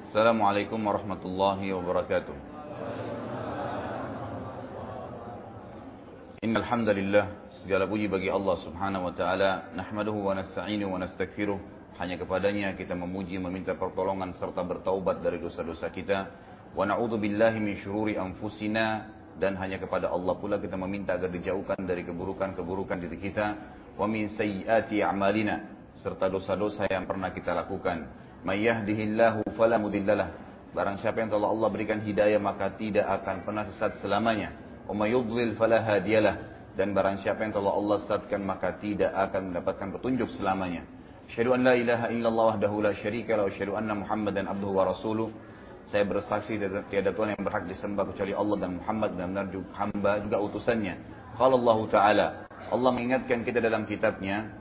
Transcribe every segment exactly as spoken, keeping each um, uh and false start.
Assalamualaikum warahmatullahi wabarakatuh. Innal hamdalillah, segala puji bagi Allah Subhanahu wa taala, nahmaduhu wa nasta'inuhu wa nastaghfiruh. Hanya kepadanya kita memuji, meminta pertolongan serta bertaubat dari dosa-dosa kita. Wa na'udzu billahi min syururi anfusina, dan hanya kepada Allah pula kita meminta agar dijauhkan dari keburukan-keburukan diri kita. Wa min sayyiati a'malina, serta dosa-dosa yang pernah kita lakukan. May yahdihillahu fala mudhillalah, barang siapa yang telah Allah berikan hidayah maka tidak akan pernah sesat selamanya. Wa may yudlil fala hadiyalah, dan barang siapa yang telah Allah sesatkan maka tidak akan mendapatkan petunjuk selamanya. Asyhadu an la ilaha illallah wahdahu la syarika lahu wa asyhadu anna Muhammadan abduhu wa rasuluh. Saya bersaksi tiada Tuhan yang berhak disembah kecuali Allah, dan Muhammad benar-benar juga hamba juga utusannya. Qala Allah Ta'ala, Allah mengingatkan kita dalam kitabnya,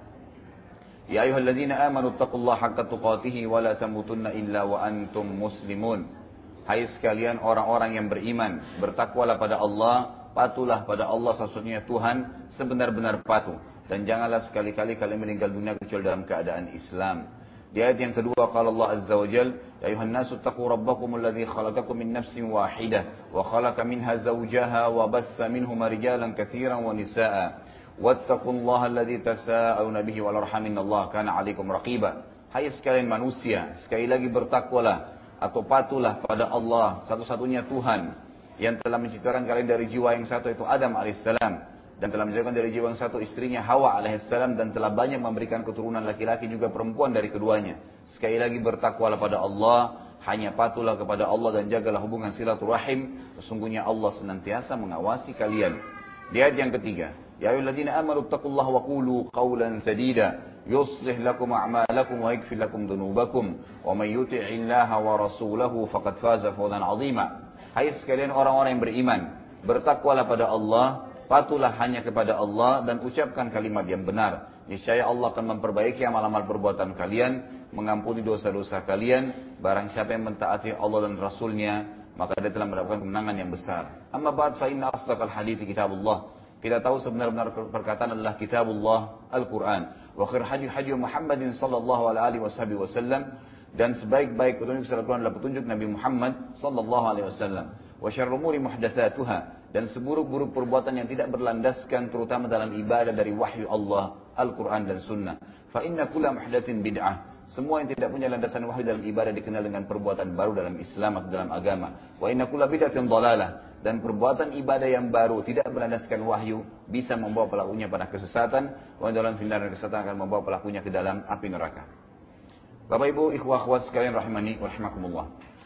Ya ayyuhalladzina amanu taqullaha haqqa tuqatih wa la tamutunna illa wa antum muslimun. Hai sekalian orang-orang yang beriman, bertakwalah pada Allah, patuhlah pada Allah sesungguhnya Tuhan sebenar-benar patuh, dan janganlah sekali-kali kalian meninggal dunia kecuali dalam keadaan Islam. Di ayat yang kedua qala Allah azza wa jalla, ya ayyuhan nasu taqu rabbakumul ladzi khalaqakum min nafsin wahidah wa khalaqa minha zawjaha wa bassa minhuma rijalan katsiran wa nisaa'a. Wattaqullaha alladzi tasaaluna bihi wal arham innallaha kana 'alaikum raqiba. Hai sekalian manusia, sekali lagi bertakwalah atau patuhlah pada Allah, satu-satunya Tuhan yang telah menciptakan kalian dari jiwa yang satu, itu Adam alaihissalam, dan telah menciptakan dari jiwa yang satu istrinya Hawa alaihissalam, dan telah banyak memberikan keturunan laki-laki juga perempuan dari keduanya. Sekali lagi bertakwalah pada Allah, hanya patuhlah kepada Allah dan jagalah hubungan silaturahim. Sesungguhnya Allah senantiasa mengawasi kalian. Di ayat yang ketiga, Ya ayyuhalladzina amanu taqullaha wa qulu qawlan sadida yuslih lakum a'malakum wa yaghfir lakum dhunubakum wa may yuti'illaha wa rasulahu faqad faza fawzan 'azima. Hai sekalian orang-orang yang beriman, bertakwalah pada Allah, patuhlah hanya kepada Allah, dan ucapkan kalimat yang benar. Niscaya Allah akan memperbaiki amal-amal perbuatan kalian, mengampuni dosa-dosa kalian. Barang siapa yang mentaati Allah dan Rasulnya, maka dia telah mendapatkan kemenangan yang besar. Amma ba'd, fa inna asdaqal hadithi kitabullah. Kita tahu sebenar-benar perkataan adalah kitabullah, Al-Quran. Wa khair hadi hadi Muhammadin sallallahu alaihi wasallam, dan sebaik-baik petunjuk secara Quran adalah petunjuk Nabi Muhammad sallallahu alaihi wasallam. Wa syarrul umuri muhdatsatuha, dan seburuk-buruk perbuatan yang tidak berlandaskan terutama dalam ibadah dari wahyu Allah, Al-Quran dan Sunnah. Fa inna kulla muhdatsin bid'ah. Semua yang tidak punya landasan wahyu dalam ibadah dikenal dengan perbuatan baru dalam Islam atau dalam agama. Wa inna kulla bid'atin dhalalah, dan perbuatan ibadah yang baru tidak berlandaskan wahyu bisa membawa pelakunya pada kesesatan. Wa dalam final kesesatan akan membawa pelakunya ke dalam api neraka. Bapak Ibu, ikhwah akhwat sekalian rahimani wa rahimakumullah.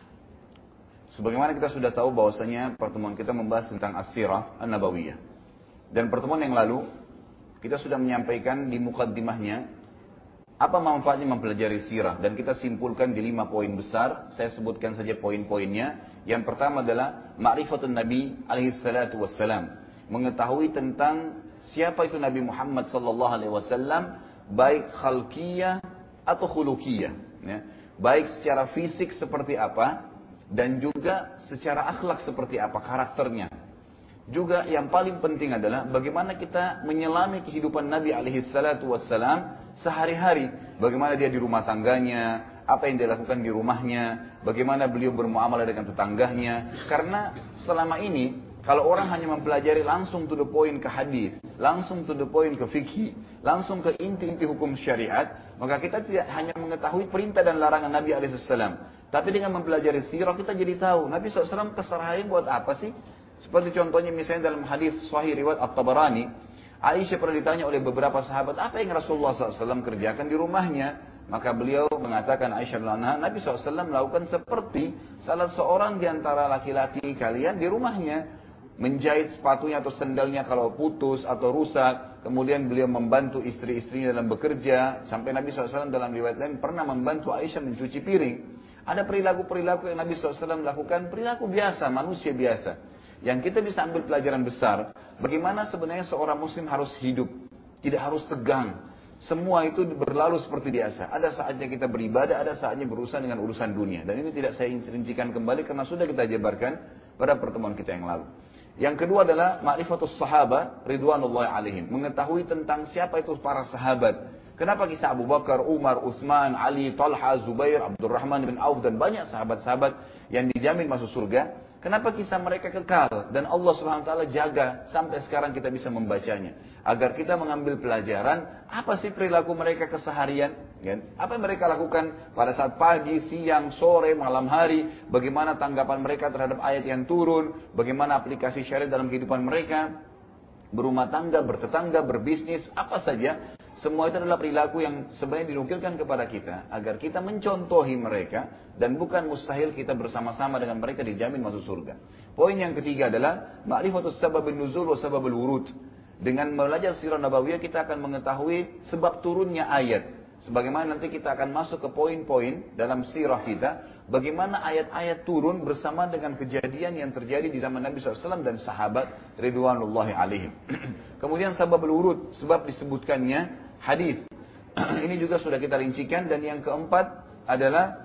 Sebagaimana kita sudah tahu bahwasanya pertemuan kita membahas tentang as-sirah an-nabawiyah. Dan pertemuan yang lalu kita sudah menyampaikan di muqaddimahnya apa manfaatnya mempelajari sirah, dan kita simpulkan di lima poin besar. Saya sebutkan saja poin-poinnya. Yang pertama adalah ma'rifatun Nabi alaihi salatu wassalam, mengetahui tentang siapa itu Nabi Muhammad sallallahu alaihi wasallam, baik khalqiyah atau khuluqiyah, ya. Baik secara fisik seperti apa, dan juga secara akhlak seperti apa karakternya. Juga yang paling penting adalah bagaimana kita menyelami kehidupan Nabi alaihi salatu wassalam sehari-hari. Bagaimana dia di rumah tangganya, apa yang dia lakukan di rumahnya, bagaimana beliau bermuamalah dengan tetangganya. Karena selama ini kalau orang hanya mempelajari langsung to the point ke hadis, langsung to the point ke fikih, langsung ke inti-inti hukum syariat, maka kita tidak hanya mengetahui perintah dan larangan Nabi alaihi salam. Tapi dengan mempelajari sirah kita jadi tahu Nabi shallallahu alaihi wasallam keseharian buat apa sih. Seperti contohnya misalnya dalam hadis Sahih riwayat At-Tabarani, Aisyah pernah ditanya oleh beberapa sahabat, apa yang Rasulullah shallallahu alaihi wasallam kerjakan di rumahnya? Maka beliau mengatakan, Aisyah radhiyallahu anha, Nabi shallallahu alaihi wasallam melakukan seperti salah seorang di antara laki-laki kalian di rumahnya, menjahit sepatunya atau sendalnya kalau putus atau rusak. Kemudian beliau membantu istri-istrinya dalam bekerja. Sampai Nabi shallallahu alaihi wasallam dalam riwayat lain pernah membantu Aisyah mencuci piring. Ada perilaku-perilaku yang Nabi shallallahu alaihi wasallam lakukan, perilaku biasa, manusia biasa. Yang kita bisa ambil pelajaran besar, bagaimana sebenarnya seorang muslim harus hidup. Tidak harus tegang. Semua itu berlalu seperti biasa. Ada saatnya kita beribadah, ada saatnya berurusan dengan urusan dunia. Dan ini tidak saya rincikan kembali karena sudah kita jabarkan pada pertemuan kita yang lalu. Yang kedua adalah ma'rifatus sahabat ridwanullahi alaihim, mengetahui tentang siapa itu para sahabat. Kenapa kisah Abu Bakar, Umar, Utsman, Ali, Talha, Zubair, Abdurrahman bin Auf dan banyak sahabat-sahabat yang dijamin masuk surga? Kenapa kisah mereka kekal dan Allah Subhanahu wa taala jaga sampai sekarang kita bisa membacanya? Agar kita mengambil pelajaran apa sih perilaku mereka keseharian, kan? Apa yang mereka lakukan pada saat pagi, siang, sore, malam hari, bagaimana tanggapan mereka terhadap ayat yang turun, bagaimana aplikasi syariat dalam kehidupan mereka, berumah tangga, bertetangga, berbisnis, apa saja. Semua itu adalah perilaku yang sebenarnya dinukilkan kepada kita agar kita mencontohi mereka dan bukan mustahil kita bersama-sama dengan mereka dijamin masuk surga. Poin yang ketiga adalah ma'rifatus sababin nuzul wa sababul wurud. Dengan belajar sirah nabawiyah kita akan mengetahui sebab turunnya ayat. Sebagaimana nanti kita akan masuk ke poin-poin dalam sirah kita, bagaimana ayat-ayat turun bersama dengan kejadian yang terjadi di zaman Nabi shallallahu alaihi wasallam dan sahabat ridwanullahi alaihim. Kemudian sababul wurud, sebab disebutkannya hadis. Ini juga sudah kita rincikan. Dan yang keempat adalah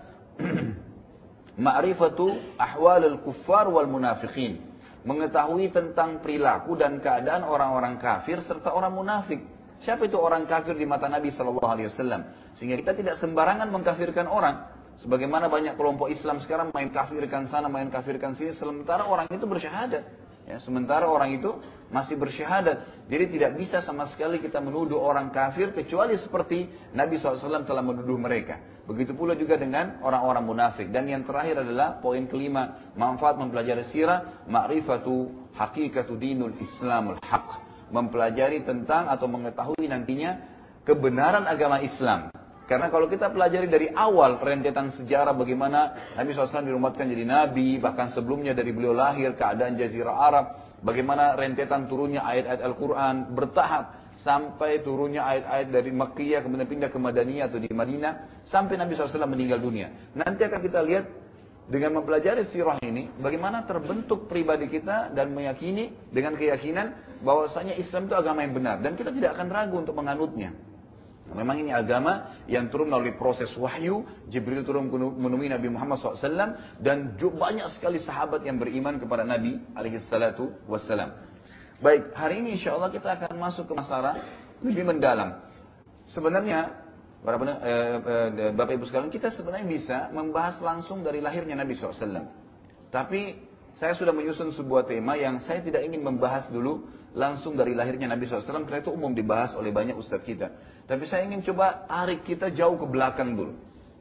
ma'rifatu ahwalul kuffar wal munafiqin. Mengetahui tentang perilaku dan keadaan orang-orang kafir serta orang munafik. Siapa itu orang kafir di mata Nabi shallallahu alaihi wasallam? Sehingga kita tidak sembarangan mengkafirkan orang. Sebagaimana banyak kelompok Islam sekarang main kafirkan sana, main kafirkan sini, sementara orang itu bersyahadat. Ya, sementara orang itu masih bersyahadat. Jadi tidak bisa sama sekali kita menuduh orang kafir kecuali seperti Nabi shallallahu alaihi wasallam telah menuduh mereka. Begitu pula juga dengan orang-orang munafik. Dan yang terakhir adalah poin kelima, manfaat mempelajari sirah, ma'rifatu hakikatu dinul Islamul haq. Mempelajari tentang atau mengetahui nantinya kebenaran agama Islam. Karena kalau kita pelajari dari awal rentetan sejarah bagaimana Nabi shallallahu alaihi wasallam dirumatkan jadi Nabi, bahkan sebelumnya dari beliau lahir, keadaan Jazirah Arab, bagaimana rentetan turunnya ayat-ayat Al-Quran bertahap, sampai turunnya ayat-ayat dari Makkiyah, kemudian pindah ke Madaniyah atau di Madinah, sampai Nabi shallallahu alaihi wasallam meninggal dunia. Nanti akan kita lihat dengan mempelajari sirah ini, bagaimana terbentuk pribadi kita dan meyakini dengan keyakinan bahwasanya Islam itu agama yang benar. Dan kita tidak akan ragu untuk menganutnya. Memang ini agama yang turun melalui proses wahyu. Jibril turun menemui Nabi Muhammad shallallahu alaihi wasallam. Dan banyak sekali sahabat yang beriman kepada Nabi alaihi salatu wassalam. Baik, hari ini insya Allah kita akan masuk ke masalah lebih mendalam. Sebenarnya, para eh, eh, Bapak Ibu sekalian, kita sebenarnya bisa membahas langsung dari lahirnya Nabi shallallahu alaihi wasallam. Tapi saya sudah menyusun sebuah tema yang saya tidak ingin membahas dulu langsung dari lahirnya Nabi shallallahu alaihi wasallam, karena itu umum dibahas oleh banyak ustadz kita. Tapi saya ingin coba tarik kita jauh ke belakang dulu.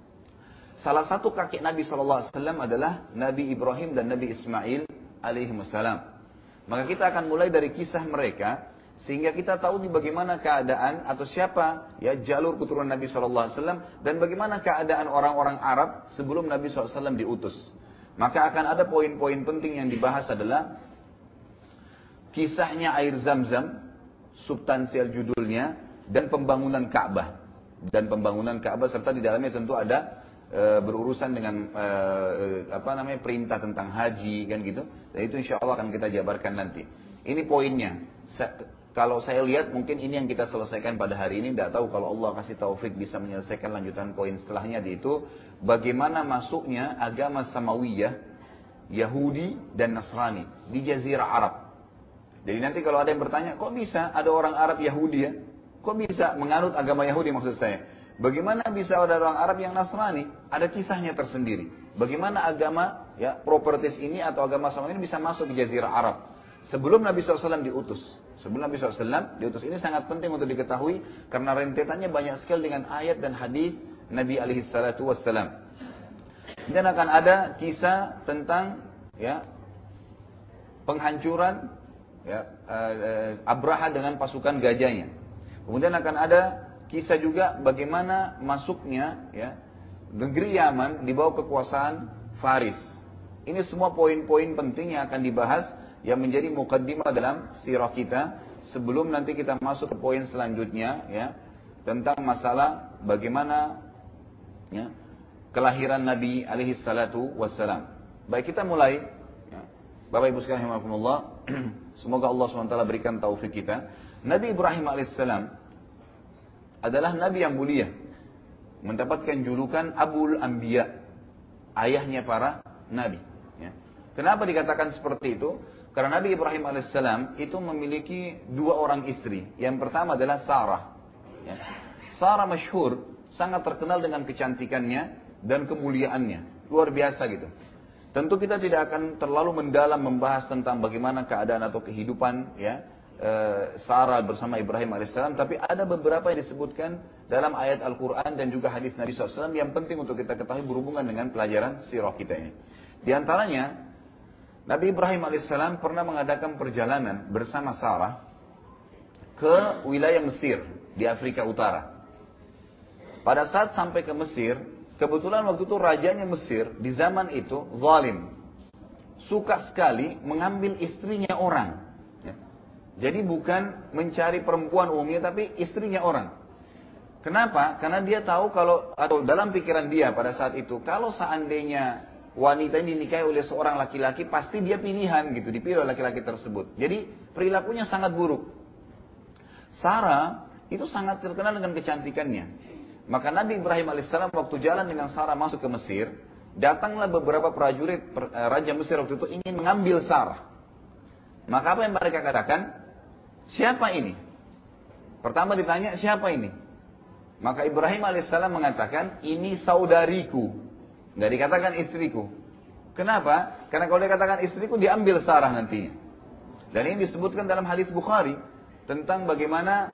Salah satu kakek Nabi shallallahu alaihi wasallam adalah Nabi Ibrahim dan Nabi Ismail alaihissalam. Maka kita akan mulai dari kisah mereka, sehingga kita tahu di bagaimana keadaan atau siapa ya jalur keturunan Nabi shallallahu alaihi wasallam dan bagaimana keadaan orang-orang Arab sebelum Nabi shallallahu alaihi wasallam diutus. Maka akan ada poin-poin penting yang dibahas adalah kisahnya air Zam-Zam, substansial judulnya, dan pembangunan Ka'bah. Dan pembangunan Ka'bah serta di dalamnya tentu ada e, berurusan dengan e, apa namanya perintah tentang haji kan gitu. Dan itu insya Allah akan kita jabarkan nanti. Ini poinnya. Sa kalau saya lihat mungkin ini yang kita selesaikan pada hari ini. Tidak tahu kalau Allah kasih taufik bisa menyelesaikan lanjutan poin setelahnya, yaitu bagaimana masuknya agama Samawiyah, Yahudi dan Nasrani di Jazirah Arab. Jadi nanti kalau ada yang bertanya, kok bisa ada orang Arab Yahudi ya? Kok bisa menganut agama Yahudi maksud saya? Bagaimana bisa ada orang Arab yang Nasrani? Ada kisahnya tersendiri. Bagaimana agama ya properties ini atau agama sama ini bisa masuk di Jazirah Arab? Sebelum Nabi shallallahu alaihi wasallam diutus. Sebelum Nabi shallallahu alaihi wasallam diutus. Ini sangat penting untuk diketahui karena rentetannya banyak sekali dengan ayat dan hadis Nabi alaihi salatu wassalam. Dan akan ada kisah tentang ya penghancuran ya, uh, Abraha dengan pasukan gajahnya. Kemudian akan ada kisah juga bagaimana masuknya ya, negeri Yaman di bawah kekuasaan Faris. Ini semua poin-poin penting yang akan dibahas yang menjadi mukaddimah dalam sirah kita sebelum nanti kita masuk ke poin selanjutnya ya, tentang masalah bagaimana ya, kelahiran Nabi alaihi salatu wassalam. Baik, kita mulai ya. Bapak Ibu sekalian rahimakumullah. Semoga Allah subhanahu wa taala berikan taufik kita. Nabi Ibrahim alaihissalam adalah Nabi yang mulia, mendapatkan julukan Abul Anbiya, ayahnya para Nabi. Ya. Kenapa dikatakan seperti itu? Karena Nabi Ibrahim alaihissalam itu memiliki dua orang istri. Yang pertama adalah Sarah. Ya. Sarah masyhur, sangat terkenal dengan kecantikannya dan kemuliaannya. Luar biasa gitu. Tentu kita tidak akan terlalu mendalam membahas tentang bagaimana keadaan atau kehidupan ya Sarah bersama Ibrahim alaihissalam, tapi ada beberapa yang disebutkan dalam ayat Al-Quran dan juga hadis Nabi shallallahu alaihi wasallam yang penting untuk kita ketahui berhubungan dengan pelajaran sirah kita ini. Di antaranya, Nabi Ibrahim alaihissalam pernah mengadakan perjalanan bersama Sarah ke wilayah Mesir di Afrika Utara. Pada saat sampai ke Mesir, kebetulan waktu itu rajanya Mesir di zaman itu zalim, suka sekali mengambil istrinya orang. Ya. Jadi bukan mencari perempuan umumnya, tapi istrinya orang. Kenapa? Karena dia tahu kalau, atau dalam pikiran dia pada saat itu, kalau seandainya wanita ini dinikahi oleh seorang laki-laki, pasti dia pilihan gitu, dipilih oleh laki-laki tersebut. Jadi perilakunya sangat buruk. Sarah itu sangat terkenal dengan kecantikannya. Maka Nabi Ibrahim alaihissalam waktu jalan dengan Sarah masuk ke Mesir, datanglah beberapa prajurit Raja Mesir waktu itu ingin mengambil Sarah. Maka apa yang mereka katakan? Siapa ini? Pertama ditanya, siapa ini? Maka Ibrahim alaihissalam mengatakan, ini saudariku. Nggak dikatakan istriku. Kenapa? Karena kalau dikatakan istriku, diambil Sarah nantinya. Dan ini disebutkan dalam hadis Bukhari tentang bagaimana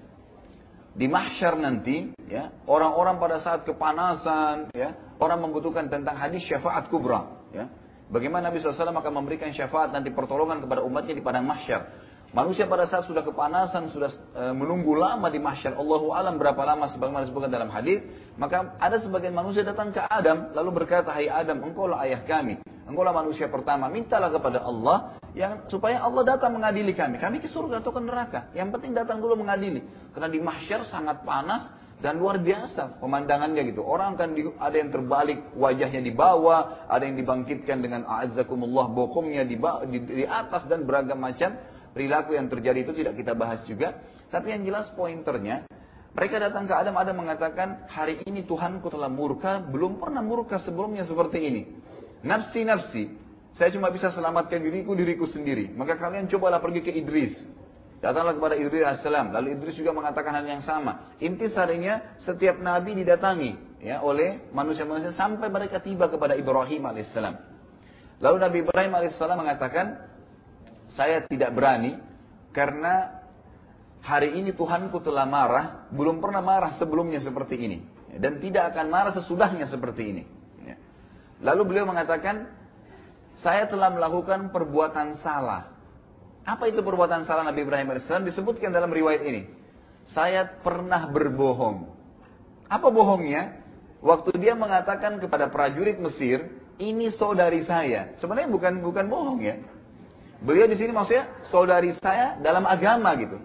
di mahsyar nanti, ya, orang-orang pada saat kepanasan, ya, orang membutuhkan tentang hadis syafaat kubra, ya. Bagaimana Nabi shallallahu alaihi wasallam akan memberikan syafaat nanti pertolongan kepada umatnya di padang mahsyar. Manusia pada saat sudah kepanasan, sudah e, menunggu lama di mahsyar, Allahu alam berapa lama sebagaimana disebutkan dalam hadis, maka ada sebagian manusia datang ke Adam lalu berkata, "Hai Adam, engkau lah ayah kami, engkau lah manusia pertama, mintalah kepada Allah yang supaya Allah datang mengadili kami. Kami ke surga atau ke neraka. Yang penting datang dulu mengadili." Karena di mahsyar sangat panas dan luar biasa pemandangannya gitu. Orang kan di, ada yang terbalik wajahnya di bawah, ada yang dibangkitkan dengan a'azzakumullah bokongnya di, di, di atas dan beragam macam perilaku yang terjadi itu tidak kita bahas juga. Tapi yang jelas pointernya, mereka datang ke Adam, Adam mengatakan, hari ini Tuhanku telah murka, belum pernah murka sebelumnya seperti ini. Nafsi, nafsi, saya cuma bisa selamatkan diriku, diriku sendiri. Maka kalian cobalah pergi ke Idris. Datanglah kepada Idris alaihissalam. Lalu Idris juga mengatakan hal yang sama. Intisarinya, setiap nabi didatangi ya, oleh manusia-manusia sampai mereka tiba kepada Ibrahim alaihissalam. Lalu Nabi Ibrahim alaihissalam mengatakan, saya tidak berani karena hari ini Tuhanku telah marah, belum pernah marah sebelumnya seperti ini. Dan tidak akan marah sesudahnya seperti ini. Lalu beliau mengatakan, saya telah melakukan perbuatan salah. Apa itu perbuatan salah Nabi Ibrahim alaihissalam? Disebutkan dalam riwayat ini. Saya pernah berbohong. Apa bohongnya? Waktu dia mengatakan kepada prajurit Mesir, ini saudari saya. Sebenarnya bukan bukan bohong ya. Beliau di sini maksudnya saudari saya dalam agama gitu.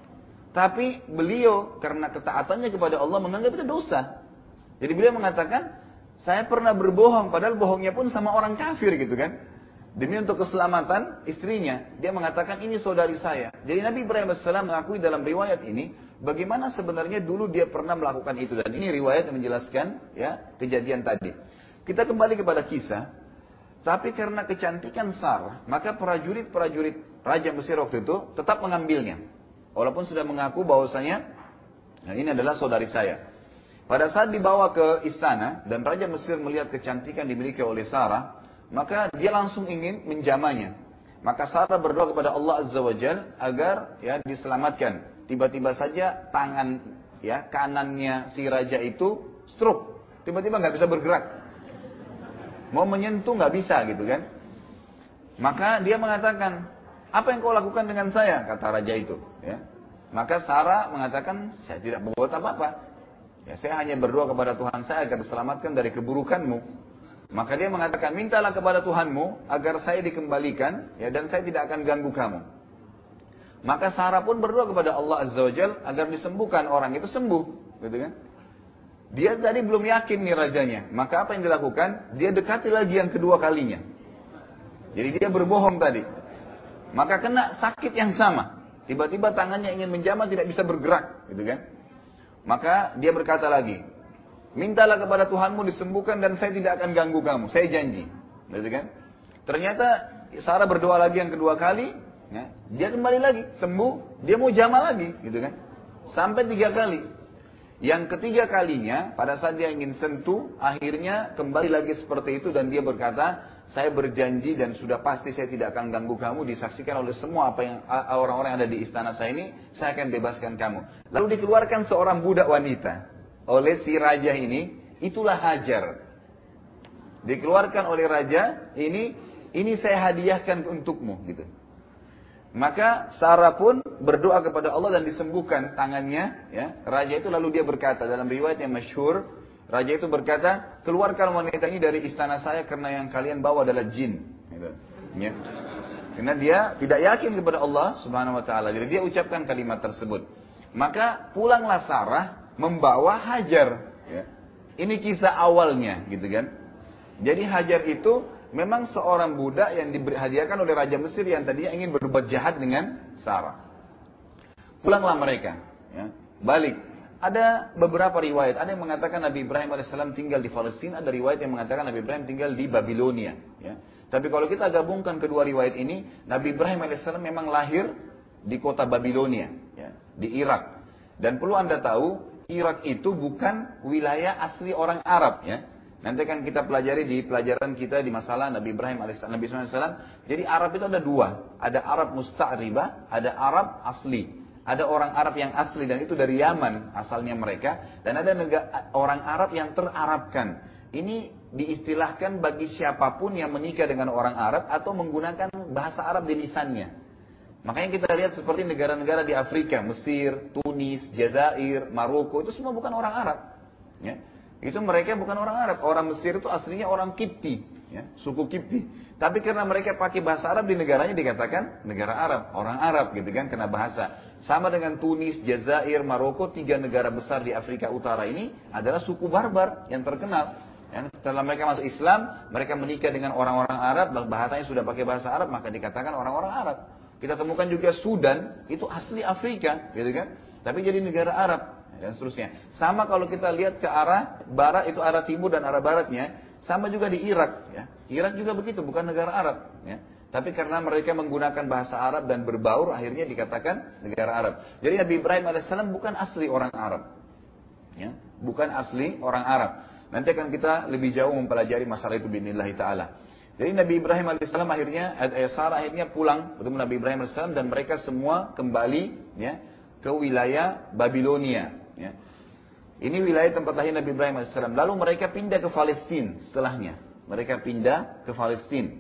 Tapi beliau karena ketaatannya kepada Allah menganggap itu dosa. Jadi beliau mengatakan, saya pernah berbohong, padahal bohongnya pun sama orang kafir gitu kan. Demi untuk keselamatan istrinya, dia mengatakan ini saudari saya. Jadi Nabi Ibrahim alaihissalam mengakui dalam riwayat ini, bagaimana sebenarnya dulu dia pernah melakukan itu. Dan ini riwayat yang menjelaskan ya kejadian tadi. Kita kembali kepada kisah. Tapi karena kecantikan Sarah, maka prajurit-prajurit Raja Mesir waktu itu tetap mengambilnya. Walaupun sudah mengaku bahwasanya, nah ini adalah saudari saya. Pada saat dibawa ke istana dan Raja Mesir melihat kecantikan dimiliki oleh Sarah, maka dia langsung ingin menjamahnya. Maka Sarah berdoa kepada Allah Azza wa Jalla agar ya diselamatkan. Tiba-tiba saja tangan ya kanannya si raja itu stroke, tiba-tiba nggak bisa bergerak. Mau menyentuh nggak bisa gitu kan. Maka dia mengatakan, apa yang kau lakukan dengan saya? Kata raja itu. Ya. Maka Sarah mengatakan, saya tidak berbuat apa-apa. Ya, saya hanya berdoa kepada Tuhan saya agar diselamatkan dari keburukanmu. Maka dia mengatakan, mintalah kepada Tuhanmu agar saya dikembalikan ya, dan saya tidak akan ganggu kamu. Maka Sarah pun berdoa kepada Allah Azza wa Jalla agar disembuhkan orang itu sembuh. Gitu kan. Dia tadi belum yakin nih rajanya. Maka apa yang dilakukan? Dia dekati lagi yang kedua kalinya. Jadi dia berbohong tadi. Maka kena sakit yang sama. Tiba-tiba tangannya ingin menjamah tidak bisa bergerak. Gitu kan? Maka dia berkata lagi. Mintalah kepada Tuhanmu disembuhkan dan saya tidak akan ganggu kamu. Saya janji. Gitu kan? Ternyata Sarah berdoa lagi yang kedua kali. Ya, dia kembali lagi. Sembuh. Dia mau jamah lagi. Gitu kan? Sampai tiga kali. Yang ketiga kalinya, pada saat dia ingin sentuh, akhirnya kembali lagi seperti itu dan dia berkata, saya berjanji dan sudah pasti saya tidak akan ganggu kamu, disaksikan oleh semua apa yang orang-orang yang ada di istana saya ini, saya akan bebaskan kamu. Lalu dikeluarkan seorang budak wanita oleh si raja ini, itulah Hajar. Dikeluarkan oleh raja ini, ini saya hadiahkan untukmu, gitu. Maka Sarah pun berdoa kepada Allah dan disembuhkan tangannya. Ya. Raja itu lalu dia berkata, dalam riwayat yang masyhur, raja itu berkata, keluarkan wanita ini dari istana saya karena yang kalian bawa adalah jin. Gitu. Ya. Karena dia tidak yakin kepada Allah Subhanahu Wa Taala. Jadi dia ucapkan kalimat tersebut. Maka pulanglah Sarah membawa Hajar. Ya. Ini kisah awalnya, gitu kan? Jadi Hajar itu memang seorang budak yang dihadiahkan oleh Raja Mesir yang tadinya ingin berbuat jahat dengan Sarah. Pulanglah mereka, ya, balik. Ada beberapa riwayat, ada yang mengatakan Nabi Ibrahim alaihissalam tinggal di Palestina, ada riwayat yang mengatakan Nabi Ibrahim tinggal di Babilonia. Ya. Tapi kalau kita gabungkan kedua riwayat ini, Nabi Ibrahim alaihissalam memang lahir di kota Babilonia, ya, di Irak. Dan perlu Anda tahu, Irak itu bukan wilayah asli orang Arab, ya. Nanti kan kita pelajari di pelajaran kita di masalah Nabi Ibrahim alaihissalam, Nabi shallallahu alaihi wasallam. Jadi Arab itu ada dua, ada Arab musta'ribah, ada Arab asli. Ada orang Arab yang asli dan itu dari Yaman asalnya mereka, dan ada negara, orang Arab yang terarabkan. Ini diistilahkan bagi siapapun yang menikah dengan orang Arab atau menggunakan bahasa Arab di lisannya. Makanya kita lihat seperti negara-negara di Afrika, Mesir, Tunis, Jazair, Maroko, itu semua bukan orang Arab. Ya. Itu mereka bukan orang Arab. Orang Mesir itu aslinya orang Kipti, ya, suku Kipti. Tapi karena mereka pakai bahasa Arab di negaranya dikatakan negara Arab, orang Arab gitu kan, kena bahasa. Sama dengan Tunis, Jazair, Maroko, tiga negara besar di Afrika Utara ini adalah suku barbar yang terkenal. Yang setelah mereka masuk Islam, mereka menikah dengan orang-orang Arab, bahasanya sudah pakai bahasa Arab, maka dikatakan orang-orang Arab. Kita temukan juga Sudan, itu asli Afrika, gitu kan, tapi jadi negara Arab. Dan seterusnya. Sama kalau kita lihat ke arah barat, itu arah timur dan arah baratnya, sama juga di Irak. Ya. Irak juga begitu, bukan negara Arab. Ya. Tapi karena mereka menggunakan bahasa Arab dan berbaur, akhirnya dikatakan negara Arab. Jadi Nabi Ibrahim alaihissalam bukan asli orang Arab. Ya. Bukan asli orang Arab. Nanti akan kita lebih jauh mempelajari masalah itu bi'idznillah ta'ala. Jadi Nabi Ibrahim alaihissalam akhirnya, eh, Sarah akhirnya pulang bertemu Nabi Ibrahim alaihissalam dan mereka semua kembali, ya, ke wilayah Babilonia. Ya. Ini wilayah tempat lahir Nabi Ibrahim alaihissalam. Lalu mereka pindah ke Palestina setelahnya. Mereka pindah ke Palestina.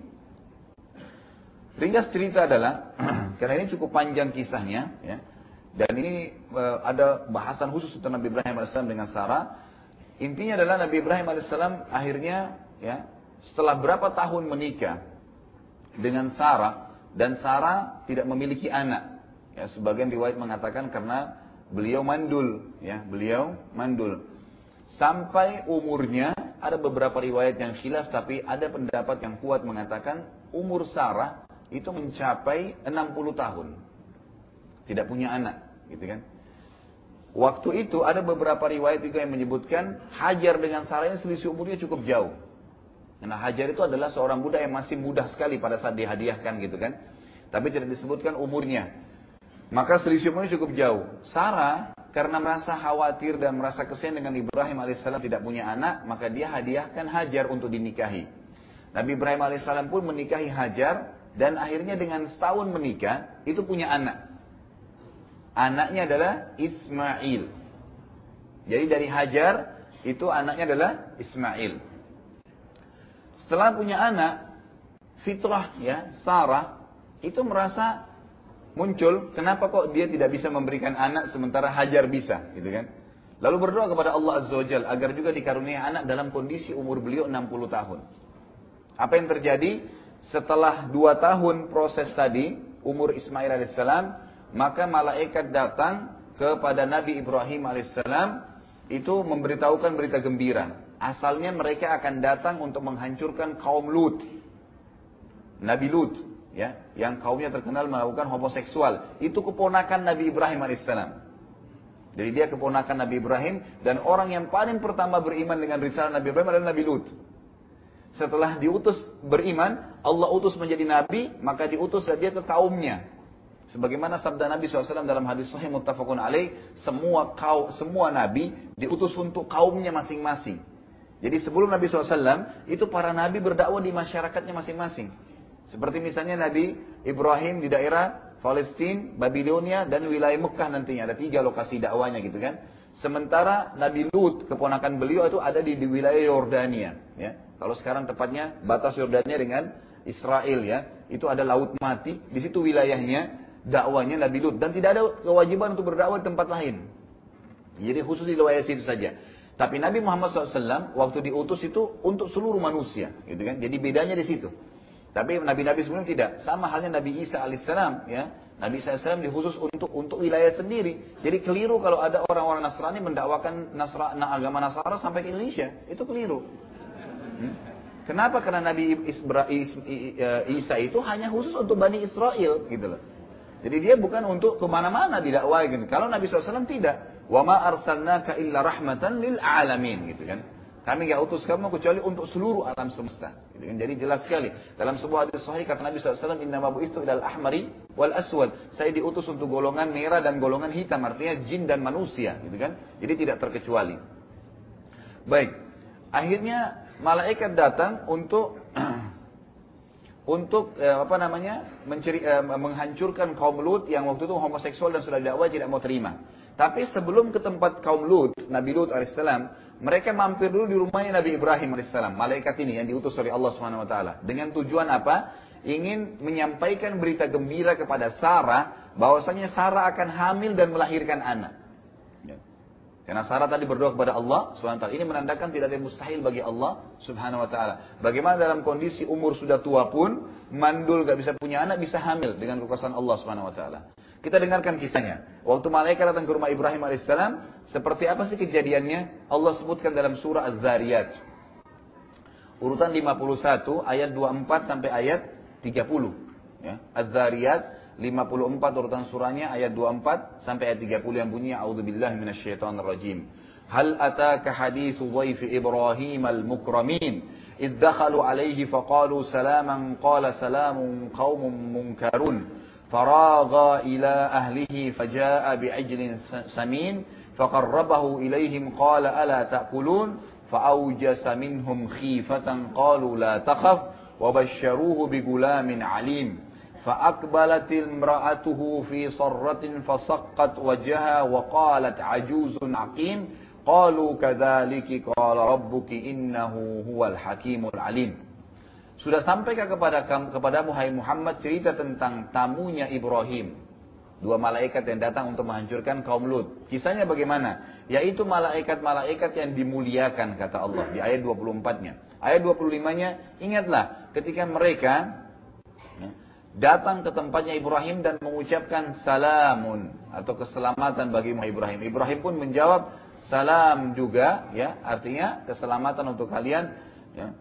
Ringkas cerita adalah, karena ini cukup panjang kisahnya, ya, dan ini uh, ada bahasan khusus tentang Nabi Ibrahim alaihissalam dengan Sarah. Intinya adalah Nabi Ibrahim alaihissalam akhirnya, ya, setelah berapa tahun menikah dengan Sarah, dan Sarah tidak memiliki anak. Ya, sebagian riwayat mengatakan karena beliau mandul, ya, beliau mandul. Sampai umurnya, ada beberapa riwayat yang khilaf, tapi ada pendapat yang kuat mengatakan umur Sarah itu mencapai enam puluh tahun. Tidak punya anak, gitu kan. Waktu itu ada beberapa riwayat juga yang menyebutkan Hajar dengan Sarah ini selisih umurnya cukup jauh. Karena Hajar itu adalah seorang budak yang masih muda sekali pada saat dihadiahkan, gitu kan. Tapi tidak disebutkan umurnya. Maka selisih umurnya cukup jauh. Sarah karena merasa khawatir dan merasa kesian dengan Ibrahim alaihissalam tidak punya anak, maka dia hadiahkan Hajar untuk dinikahi. Nabi Ibrahim alaihissalam pun menikahi Hajar dan akhirnya dengan setahun menikah itu punya anak. Anaknya adalah Ismail. Jadi dari Hajar itu anaknya adalah Ismail. Setelah punya anak, fitrah, ya, Sarah itu merasa muncul, kenapa kok dia tidak bisa memberikan anak sementara Hajar bisa, gitu kan? Lalu berdoa kepada Allah Azza wa Jalla agar juga dikaruniai anak dalam kondisi umur beliau enam puluh tahun. Apa yang terjadi? Setelah dua tahun proses tadi, umur Ismail alaihissalam, maka malaikat datang kepada Nabi Ibrahim alaihissalam itu memberitahukan berita gembira. Asalnya mereka akan datang untuk menghancurkan kaum Lut, Nabi Lut, ya, yang kaumnya terkenal melakukan homoseksual. Itu keponakan Nabi Ibrahim alaihissalam. Jadi dia keponakan Nabi Ibrahim dan orang yang paling pertama beriman dengan risalah Nabi Ibrahim adalah Nabi Lut. Setelah diutus beriman, Allah utus menjadi nabi, maka diutus dia ke kaumnya. Sebagaimana sabda Nabi shallallahu alaihi wasallam dalam hadis sahih muttafaqun alaih, semua kaum, semua nabi diutus untuk kaumnya masing-masing. Jadi sebelum Nabi shallallahu alaihi wasallam, itu para nabi berdakwah di masyarakatnya masing-masing. Seperti misalnya Nabi Ibrahim di daerah Palestina, Babilonia, dan wilayah Mekah nantinya. Ada tiga lokasi dakwanya gitu kan. Sementara Nabi Lut, keponakan beliau itu ada di, di wilayah Yordania. Ya. Kalau sekarang tepatnya batas Yordania dengan Israel ya. Itu ada laut mati, di situ wilayahnya. Dakwanya Nabi Lut, dan tidak ada kewajiban untuk berdakwah di tempat lain. Jadi khusus di wilayah situ saja. Tapi Nabi Muhammad shallallahu alaihi wasallam waktu diutus itu untuk seluruh manusia, gitu kan? Jadi bedanya di situ. Tapi nabi-nabi sebelumnya tidak. Sama halnya Nabi Isa alaihissalam, ya. Nabi Isa alaihissalam dikhusus untuk untuk wilayah sendiri. Jadi keliru kalau ada orang-orang Nasrani mendakwakan Nasra, agama Nasara sampai ke Indonesia, itu keliru. Hmm? Kenapa? Karena Nabi Isbra, Is, Isa itu hanya khusus untuk Bani Israel, gitu loh. Jadi dia bukan untuk kemana-mana didakwai gitu. Kalau Nabi shallallahu alaihi wasallam tidak. Wa ma arsalnaka illa rahmatan lil alamin gitu kan. Kami enggak utus kamu kecuali untuk seluruh alam semesta. Gitu kan. Jadi jelas sekali. Dalam sebuah hadis sahih kata Nabi shallallahu alaihi wasallam, "Innama bu'itsu ilal ahmari wal aswad." Saya diutus untuk golongan merah dan golongan hitam, artinya jin dan manusia, gitu kan. Jadi tidak terkecuali. Baik. Akhirnya malaikat datang untuk untuk eh, apa namanya menceri, eh, menghancurkan kaum Lut yang waktu itu homoseksual dan sudah dakwah tidak mau terima. Tapi sebelum ke tempat kaum Lut, Nabi Lut alaihissalam, mereka mampir dulu di rumahnya Nabi Ibrahim alaihissalam. Malaikat ini yang diutus oleh Allah subhanahu wa taala. Dengan tujuan apa? Ingin menyampaikan berita gembira kepada Sarah bahwasanya Sarah akan hamil dan melahirkan anak. Karena Sarah tadi berdoa kepada Allah subhanahu wa taala. Ini menandakan tidak ada mustahil bagi Allah subhanahu wa taala. Bagaimana dalam kondisi umur sudah tua pun, mandul gak bisa punya anak, bisa hamil dengan kekuasaan Allah subhanahu wa taala. Kita dengarkan kisahnya. Waktu malaikat datang ke rumah Ibrahim alaihissalam, seperti apa sih kejadiannya? Allah sebutkan dalam surah Az-Zariyat. Urutan lima puluh satu, ayat dua puluh empat sampai ayat tiga puluh. Ya. Az-Zariyat. lima puluh empat urutan surahnya ayat dua puluh empat sampai ayat tiga puluh yang bunyinya a'udzubillahi minasyaitonir rajim. Hal ataka haditsu dhaifi Ibrahim al-mukramin idh dakhalu alayhi faqalu salaman qala salamun qaumun munkarun faragha ila ahlihi fajaa bi'ajlin samin faqarrabahu ilayhim qala ala ta'kulun fa'awjasa minhum khifatan qalu la takhaf wa basyaruhu bigulamin alim. فأقبلت امرأته في صرة فصقت وجهها وقالت عجوز عقيم قالوا كذلك قال ربك إنه هو الحكيم العليم. Sudah sampaikah kepada kepadamu hai Muhammad cerita tentang tamunya Ibrahim, dua malaikat yang datang untuk menghancurkan kaum Lut. Kisahnya bagaimana? Yaitu malaikat-malaikat yang dimuliakan kata Allah di ayat dua puluh empat-nya. Ayat dua puluh lima-nya, ingatlah ketika mereka datang ke tempatnya Ibrahim dan mengucapkan salamun atau keselamatan bagi Ibrahim. Ibrahim pun menjawab salam juga, ya, artinya keselamatan untuk kalian. Ya.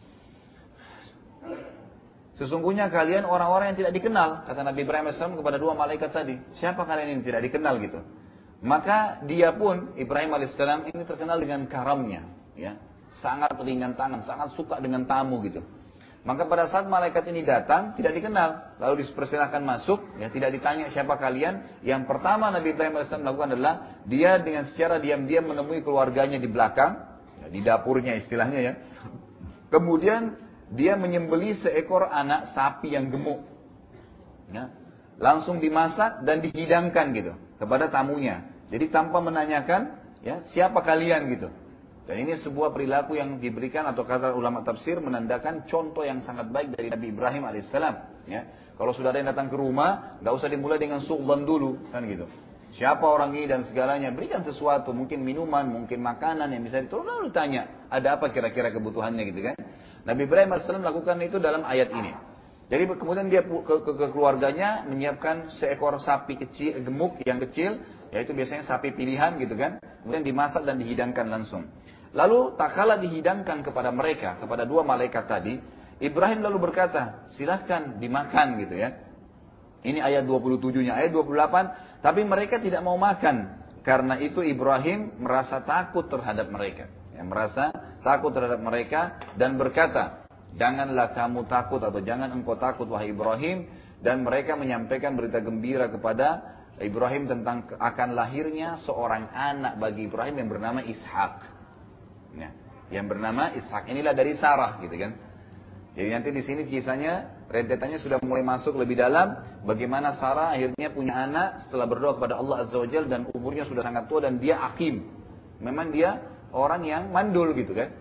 Sesungguhnya kalian orang-orang yang tidak dikenal, kata Nabi Ibrahim alaihissalam kepada dua malaikat tadi. Siapa kalian ini tidak dikenal gitu? Maka dia pun Ibrahim alaihissalam ini terkenal dengan karamnya, ya, sangat ringan tangan, sangat suka dengan tamu gitu. Maka pada saat malaikat ini datang, tidak dikenal. Lalu dipersilahkan masuk, ya, tidak ditanya siapa kalian. Yang pertama Nabi Ibrahim alaihissalam lakukan adalah, dia dengan secara diam-diam menemui keluarganya di belakang, ya, di dapurnya istilahnya ya. Kemudian dia menyembelih seekor anak sapi yang gemuk. Ya. Langsung dimasak dan dihidangkan gitu, kepada tamunya. Jadi tanpa menanyakan, ya, siapa kalian gitu. Dan ini sebuah perilaku yang diberikan atau kata ulama tafsir menandakan contoh yang sangat baik dari Nabi Ibrahim alaihissalam. Ya, kalau sudah ada yang datang ke rumah, nggak usah dimulai dengan su'ban dulu, kan gitu. Siapa orang ini dan segalanya, berikan sesuatu, mungkin minuman, mungkin makanan yang bisa ditolong, lalu tanya, ada apa kira-kira kebutuhannya gitu kan. Nabi Ibrahim alaihissalam lakukan itu dalam ayat ini. Jadi kemudian dia ke, ke, ke keluarganya menyiapkan seekor sapi kecil, gemuk yang kecil, yaitu biasanya sapi pilihan gitu kan. Kemudian dimasak dan dihidangkan langsung. Lalu tak kala dihidangkan kepada mereka, kepada dua malaikat tadi, Ibrahim lalu berkata, silahkan dimakan gitu ya. Ini ayat dua puluh tujuh-nya, ayat dua puluh delapan, tapi mereka tidak mau makan. Karena itu Ibrahim merasa takut terhadap mereka. Ya, merasa takut terhadap mereka dan berkata, janganlah kamu takut atau jangan engkau takut wahai Ibrahim, Dan mereka menyampaikan berita gembira kepada Ibrahim tentang akan lahirnya seorang anak bagi Ibrahim yang bernama Ishak. Ya, yang bernama Ishak. Inilah dari Sarah, gitu kan. Jadi nanti di sini kisahnya, rentetannya sudah mulai masuk lebih dalam. Bagaimana Sarah akhirnya punya anak setelah berdoa kepada Allah Azza wa Jalla dan umurnya sudah sangat tua dan dia akim. Memang dia orang yang mandul, gitu kan.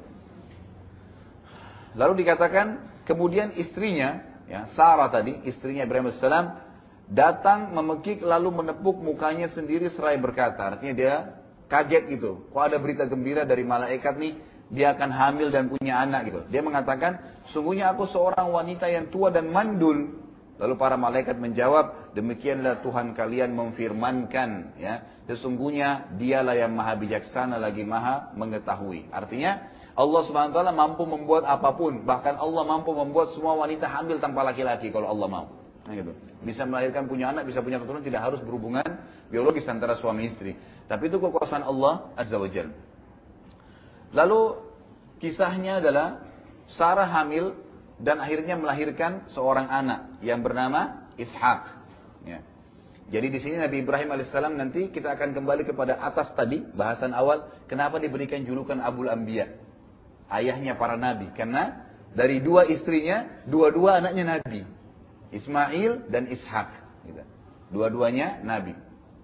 Lalu dikatakan kemudian istrinya, ya, Sarah tadi, istrinya Ibrahim alaihissalam, datang memekik lalu menepuk mukanya sendiri seraya berkata, artinya dia kaget gitu. Kok ada berita gembira dari malaikat nih, dia akan hamil dan punya anak gitu. Dia mengatakan, sungguhnya aku seorang wanita yang tua dan mandul. Lalu para malaikat menjawab, demikianlah Tuhan kalian memfirmankan, ya, sesungguhnya dialah yang maha bijaksana lagi maha mengetahui. Artinya Allah subhanahu wa taala mampu membuat apapun. Bahkan Allah mampu membuat semua wanita hamil tanpa laki-laki kalau Allah mau. Nah, gitu. Bisa melahirkan punya anak, bisa punya keturunan, tidak harus berhubungan biologis antara suami istri. Tapi itu kekuasaan Allah Azza wa Jalla. Lalu kisahnya adalah Sarah hamil dan akhirnya melahirkan seorang anak yang bernama Ishak. Ya. Jadi di sini Nabi Ibrahim alaihissalam, nanti kita akan kembali kepada atas tadi bahasan awal, kenapa diberikan julukan Abul Anbiya, ayahnya para nabi, karena dari dua istrinya, dua-dua anaknya nabi, Ismail dan Ishak, gitu. Dua-duanya nabi.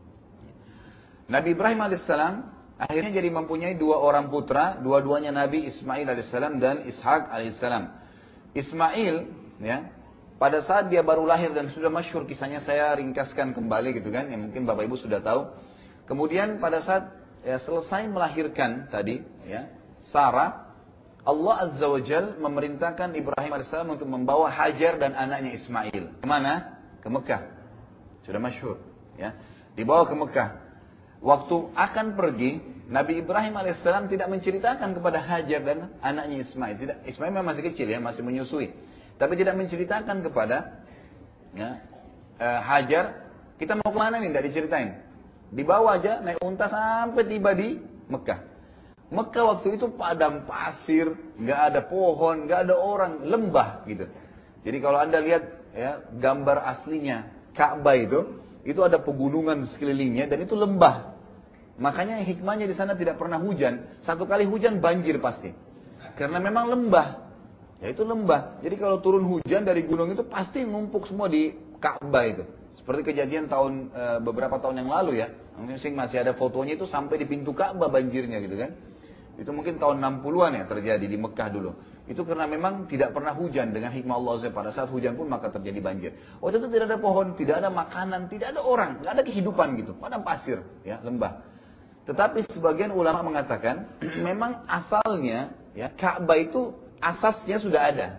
Nabi Ibrahim alaihissalam akhirnya jadi mempunyai dua orang putra, dua-duanya nabi, Ismail alaihissalam dan Ishak alaihissalam. Ismail, ya, pada saat dia baru lahir dan sudah masyhur kisahnya, saya ringkaskan kembali gitu kan, yang mungkin Bapak Ibu sudah tahu. Kemudian pada saat ya, selesai melahirkan tadi, ya, Sarah, Allah Azza wa Jal memerintahkan Ibrahim alaihissalam untuk membawa Hajar dan anaknya Ismail. Kemana? Ke Mekah. Sudah masyhur, ya. Dibawa ke Mekah. Waktu akan pergi, Nabi Ibrahim alaihissalam tidak menceritakan kepada Hajar dan anaknya Ismail. Tidak, Ismail memang masih kecil ya, masih menyusui. Tapi tidak menceritakan kepada ya, eh, Hajar, kita mau kemana nih, tidak diceritain. Dibawa aja, naik unta sampai tiba di Mekah. Mekah waktu itu padang pasir, nggak ada pohon, nggak ada orang, lembah gitu. Jadi kalau Anda lihat ya, gambar aslinya Ka'bah itu, itu ada pegunungan sekelilingnya dan itu lembah. Makanya hikmahnya di sana tidak pernah hujan. Satu kali hujan banjir pasti. Karena memang lembah. Ya itu lembah. Jadi kalau turun hujan dari gunung itu pasti numpuk semua di Ka'bah itu. Seperti kejadian tahun e, beberapa tahun yang lalu ya. Mungkin masih ada fotonya itu sampai di pintu Ka'bah banjirnya gitu kan. Itu mungkin tahun enam puluhan ya terjadi di Mekah dulu. Itu karena memang tidak pernah hujan, dengan hikmah Allah Azza. Pada saat hujan pun maka terjadi banjir. Waktu itu tidak ada pohon, tidak ada makanan, tidak ada orang, tidak ada kehidupan gitu. Padang pasir, ya, lembah. Tetapi sebagian ulama mengatakan memang asalnya ya Ka'bah itu asasnya sudah ada.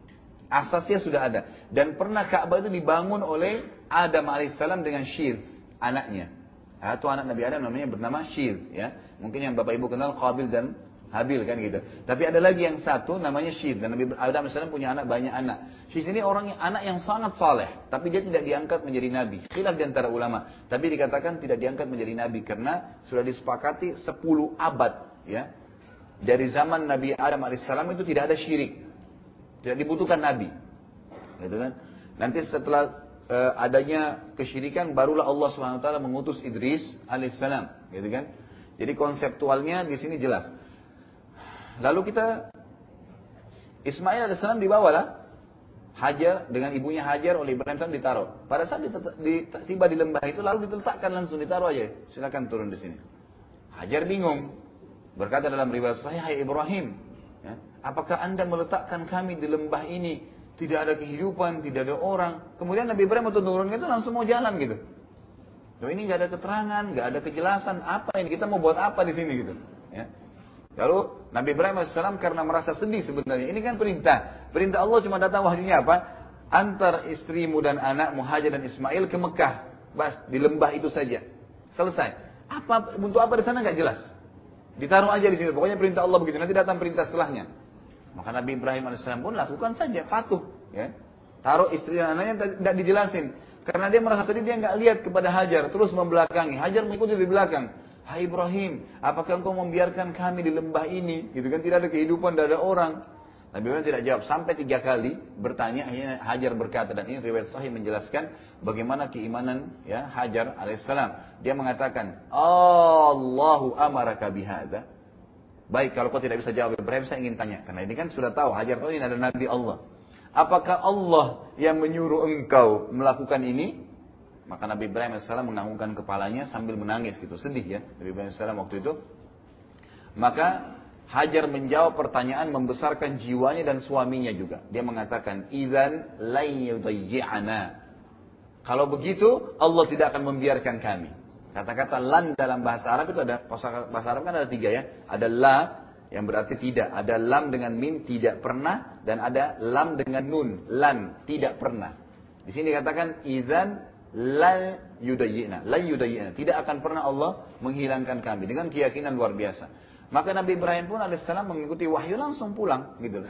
Asasnya sudah ada. Dan pernah Ka'bah itu dibangun oleh Adam alaihissalam dengan Syir, anaknya. Atau anak Nabi Adam namanya bernama Syir, ya. Mungkin yang Bapak Ibu kenal Qabil dan Habil kan gitu. Tapi ada lagi yang satu namanya Syir, dan Nabi Adam alaihissalam punya anak, banyak anak. Syir ini orang yang anak yang sangat saleh, tapi dia tidak diangkat menjadi nabi. Khilaf di antara ulama, tapi dikatakan tidak diangkat menjadi nabi karena sudah disepakati sepuluh abad, ya. Dari zaman Nabi Adam alaihissalam itu tidak ada syirik. Tidak dibutuhkan nabi. Gitu kan? Nanti setelah uh, adanya kesyirikan barulah Allah subhanahu wa taala mengutus Idris alaihissalam, gitu kan? Jadi konseptualnya di sini jelas. Lalu kita Ismail alaihissalam dibawalah Hajar dengan ibunya Hajar oleh Ibrahim alaihissalam ditaruh. Pada saat tiba di lembah itu lalu diletakkan langsung, ditaruh aja. Silakan turun di sini. Hajar bingung. Berkata dalam riwayat saya, hai Ibrahim, ya, apakah anda meletakkan kami di lembah ini? Tidak ada kehidupan, tidak ada orang. Kemudian Nabi Ibrahim waktu turun itu langsung mau jalan gitu. Loh, ini nggak ada keterangan, nggak ada kejelasan apa ini, kita mau buat apa di sini gitu. Ya. Lalu Nabi Ibrahim alaihissalam karena merasa sedih sebenarnya. Ini kan perintah. Perintah Allah cuma datang wahyunya apa? Antar istrimu dan anakmu Hajar dan Ismail ke Mekah. Bas, di lembah itu saja. Selesai. Apa untuk apa di sana nggak jelas. Ditaruh aja di sini. Pokoknya perintah Allah begitu. Nanti datang perintah setelahnya. Maka Nabi Ibrahim alaihissalam pun lakukan saja, patuh. Ya. Taruh istri dan anaknya tidak dijelasin. Karena dia merasa tadi dia nggak lihat kepada Hajar, terus membelakangi. Hajar mengikuti di belakang. Hai Ibrahim, apakah engkau membiarkan kami di lembah ini? Gitu kan, tidak ada kehidupan, tidak ada orang. Nabi Ibrahim tidak jawab sampai tiga kali bertanya. Akhirnya Hajar berkata, dan ini riwayat sahih menjelaskan bagaimana keimanan ya Hajar alaihissalam. Dia mengatakan, Allahu amaraka bihadza. Baik, kalau kau tidak bisa jawab Ibrahim, saya ingin tanya. Karena ini kan sudah tahu Hajar tahu ini adalah Nabi Allah. Apakah Allah yang menyuruh engkau melakukan ini? Maka Nabi Ibrahim alaihissalam menganggukkan kepalanya sambil menangis gitu, sedih ya Nabi Ibrahim alaihissalam waktu itu. Maka Hajar menjawab pertanyaan membesarkan jiwanya dan suaminya juga. Dia mengatakan, "Idzan la yudayyi'ana." Kalau begitu, Allah tidak akan membiarkan kami. Kata-kata lan dalam bahasa Arab itu ada, bahasa Arab kan ada tiga ya. Ada la yang berarti tidak, ada lam dengan mim tidak pernah, dan ada lam dengan nun lan tidak pernah. Di sini dikatakan idzan la yudayyi'na, la yudayyi'na, tidak akan pernah Allah menghilangkan kami dengan keyakinan luar biasa. Maka Nabi Ibrahim pun alaihissalam mengikuti wahyu langsung pulang gitu.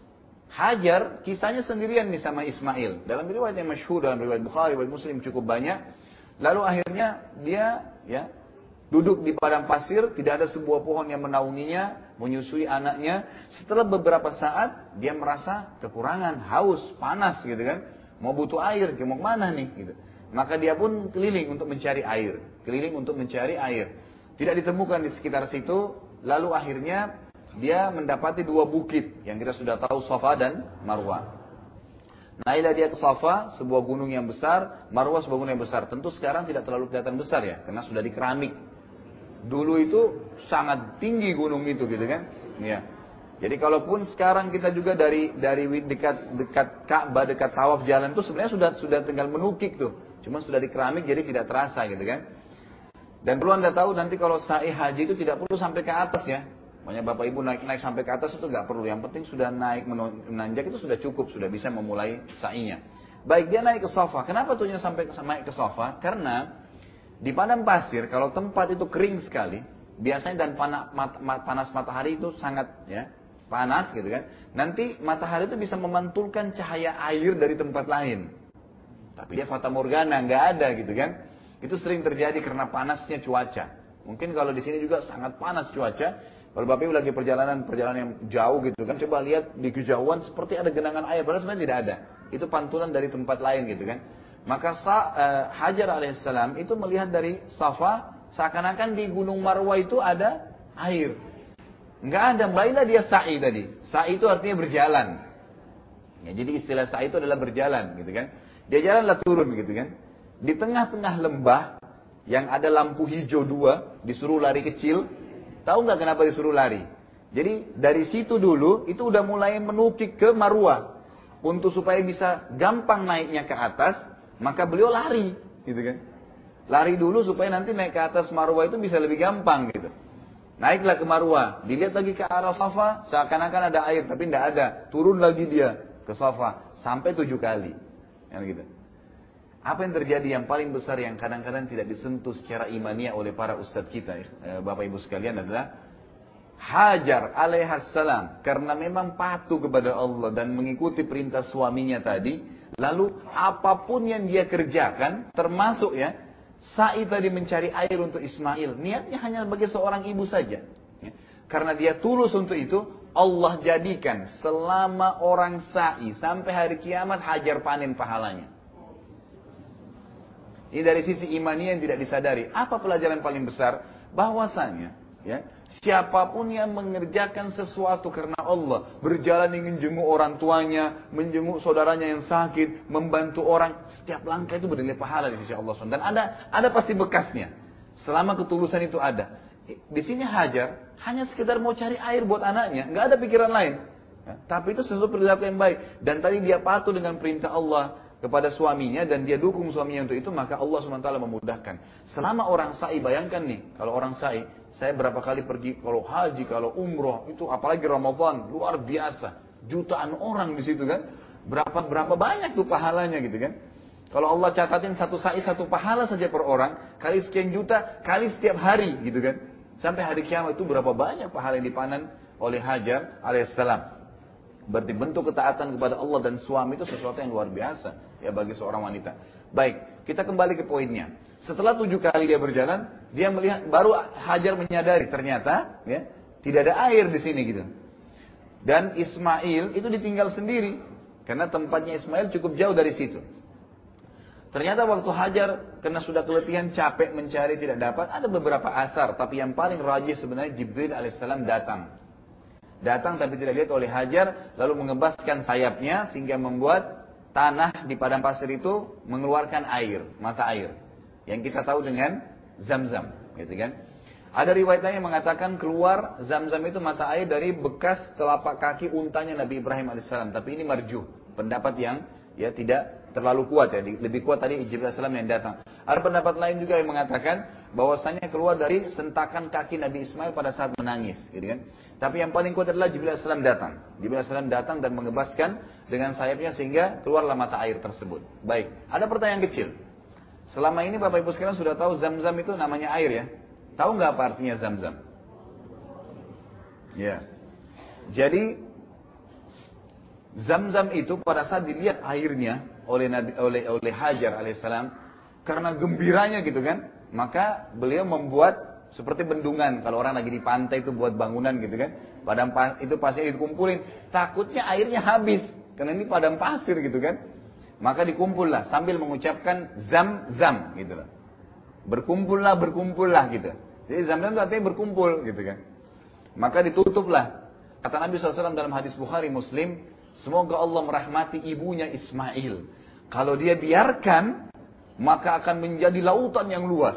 Hajar kisahnya sendirian nih sama Ismail. Dalam riwayat yang masyhur dalam riwayat Bukhari, riwayat Muslim cukup banyak. Lalu akhirnya dia ya duduk di padang pasir, tidak ada sebuah pohon yang menaunginya, menyusui anaknya. Setelah beberapa saat dia merasa kekurangan, haus, panas gitu kan. Mau butuh air, mau kemana nih gitu. Maka dia pun keliling untuk mencari air, keliling untuk mencari air. Tidak ditemukan di sekitar situ. Lalu akhirnya dia mendapati dua bukit yang kita sudah tahu, Safa dan Marwah. Naiklah dia ke Safa, sebuah gunung yang besar, Marwah sebuah gunung yang besar. Tentu sekarang tidak terlalu kelihatan besar ya, karena sudah di keramik. Dulu itu sangat tinggi gunung itu gitu kan. Ya. Jadi kalaupun sekarang kita juga dari dari dekat dekat Ka'bah, dekat tawaf jalan itu sebenarnya sudah sudah tinggal menukik tuh. Cuma sudah di keramik jadi tidak terasa gitu kan. Dan perlu Anda tahu nanti kalau sa'i haji itu tidak perlu sampai ke atas ya. Makanya Bapak Ibu naik-naik sampai ke atas itu nggak perlu. Yang penting sudah naik menanjak itu sudah cukup, sudah bisa memulai sa'inya. Baik, dia naik ke Safa. Kenapa tuhnya sampai naik ke Safa? Karena di padang pasir kalau tempat itu kering sekali, biasanya dan panas, panas matahari itu sangat ya panas gitu kan. Nanti matahari itu bisa memantulkan cahaya air dari tempat lain. Tapi dia fata morgana, nggak ada gitu kan. Itu sering terjadi karena panasnya cuaca. Mungkin kalau di sini juga sangat panas cuaca. Kalau Bapak Ibu lagi perjalanan perjalanan yang jauh gitu kan, coba lihat di kejauhan seperti ada genangan air, padahal sebenarnya tidak ada. Itu pantulan dari tempat lain gitu kan. Maka uh, Hajar alaihissalam itu melihat dari Safa, seakan-akan di Gunung Marwah itu ada air. Enggak ada, mulailah dia sa'i tadi. Sa'i itu artinya berjalan. Ya, jadi istilah sa'i itu adalah berjalan gitu kan. Dia jalanlah turun gitu kan. Di tengah-tengah lembah yang ada lampu hijau dua, disuruh lari kecil. Tahu nggak kenapa disuruh lari? Jadi dari situ dulu itu udah mulai menukik ke Marwah untuk supaya bisa gampang naiknya ke atas. Maka beliau lari, gitu kan? Lari dulu supaya nanti naik ke atas Marwah itu bisa lebih gampang, gitu. Naiklah ke Marwah, dilihat lagi ke arah Safa, seakan-akan ada air tapi tidak ada. Turun lagi dia ke Safa sampai tujuh kali, yang gitu. Apa yang terjadi yang paling besar yang kadang-kadang tidak disentuh secara imaniah oleh para ustadz kita, Bapak Ibu sekalian, adalah Hajar alaihissalam karena memang patuh kepada Allah dan mengikuti perintah suaminya tadi, lalu apapun yang dia kerjakan, termasuk ya sa'i tadi mencari air untuk Ismail, niatnya hanya bagi seorang ibu saja. Karena dia tulus untuk itu, Allah jadikan selama orang sa'i sampai hari kiamat Hajar panen pahalanya. Ini dari sisi imani yang tidak disadari. Apa pelajaran paling besar? Bahwasanya, ya, siapapun yang mengerjakan sesuatu karena Allah, berjalan ingin jenguk orang tuanya, menjenguk saudaranya yang sakit, membantu orang, setiap langkah itu bernilai pahala di sisi Allah subhanahu wa taala. Dan ada, ada pasti bekasnya. Selama ketulusan itu ada. Di sini Hajar hanya sekedar mau cari air buat anaknya, nggak ada pikiran lain. Ya, tapi itu sesuatu perilaku yang baik. Dan tadi dia patuh dengan perintah Allah kepada suaminya dan dia dukung suaminya untuk itu, maka Allah subhanahu wa taala memudahkan. Selama orang sa'i, bayangkan nih, kalau orang sa'i, saya berapa kali pergi, kalau haji, kalau umroh, itu apalagi Ramadan, luar biasa. Jutaan orang di situ kan. Berapa berapa banyak tuh pahalanya gitu kan. Kalau Allah catatin satu sa'i satu pahala saja per orang, kali sekian juta, kali setiap hari gitu kan. Sampai hari kiamat itu berapa banyak pahala yang dipanen oleh Hajar alaihissalam. Berarti bentuk ketaatan kepada Allah dan suami itu sesuatu yang luar biasa ya bagi seorang wanita. Baik, kita kembali ke poinnya. Setelah tujuh kali dia berjalan, dia melihat, baru Hajar menyadari ternyata ya tidak ada air di sini gitu. Dan Ismail itu ditinggal sendiri. Karena tempatnya Ismail cukup jauh dari situ. Ternyata waktu Hajar, karena sudah keletihan, capek mencari, tidak dapat. Ada beberapa asar, tapi yang paling rajih sebenarnya Jibril alaihissalam datang. Datang tapi tidak lihat oleh Hajar, lalu mengebaskan sayapnya, sehingga membuat tanah di padang pasir itu mengeluarkan air, mata air. Yang kita tahu dengan Zam-Zam, gitu kan. Ada riwayat lain yang mengatakan keluar Zam-Zam itu mata air dari bekas telapak kaki untanya Nabi Ibrahim alaihissalam. Tapi ini marjuh, pendapat yang ya tidak terlalu kuat ya, lebih kuat tadi Jibril alaihissalam yang datang. Ada pendapat lain juga yang mengatakan bahwasanya keluar dari sentakan kaki Nabi Ismail pada saat menangis, gitu kan. Tapi yang paling kuat adalah Jibril alaihissalam datang. Jibril alaihissalam datang dan mengebaskan dengan sayapnya sehingga keluarlah mata air tersebut. Baik, ada pertanyaan kecil. Selama ini Bapak Ibu sekalian sudah tahu Zam-Zam itu namanya air ya. Tahu nggak apa artinya Zam-Zam? Ya. Jadi Zam-Zam itu pada saat dilihat airnya oleh Nabi, oleh oleh Hajar alaihissalam, karena gembiranya gitu kan, maka beliau membuat seperti bendungan. Kalau orang lagi di pantai itu buat bangunan gitu kan, padang itu pasir dikumpulin, takutnya airnya habis karena ini padang pasir gitu kan, maka dikumpullah sambil mengucapkan Zam-Zam gitu loh, berkumpullah berkumpullah gitu. Jadi Zam-Zam itu artinya berkumpul gitu kan, maka ditutuplah. Kata Nabi shallallahu alaihi wasallam dalam hadis Bukhari Muslim, semoga Allah merahmati ibunya Ismail. Kalau dia biarkan, maka akan menjadi lautan yang luas.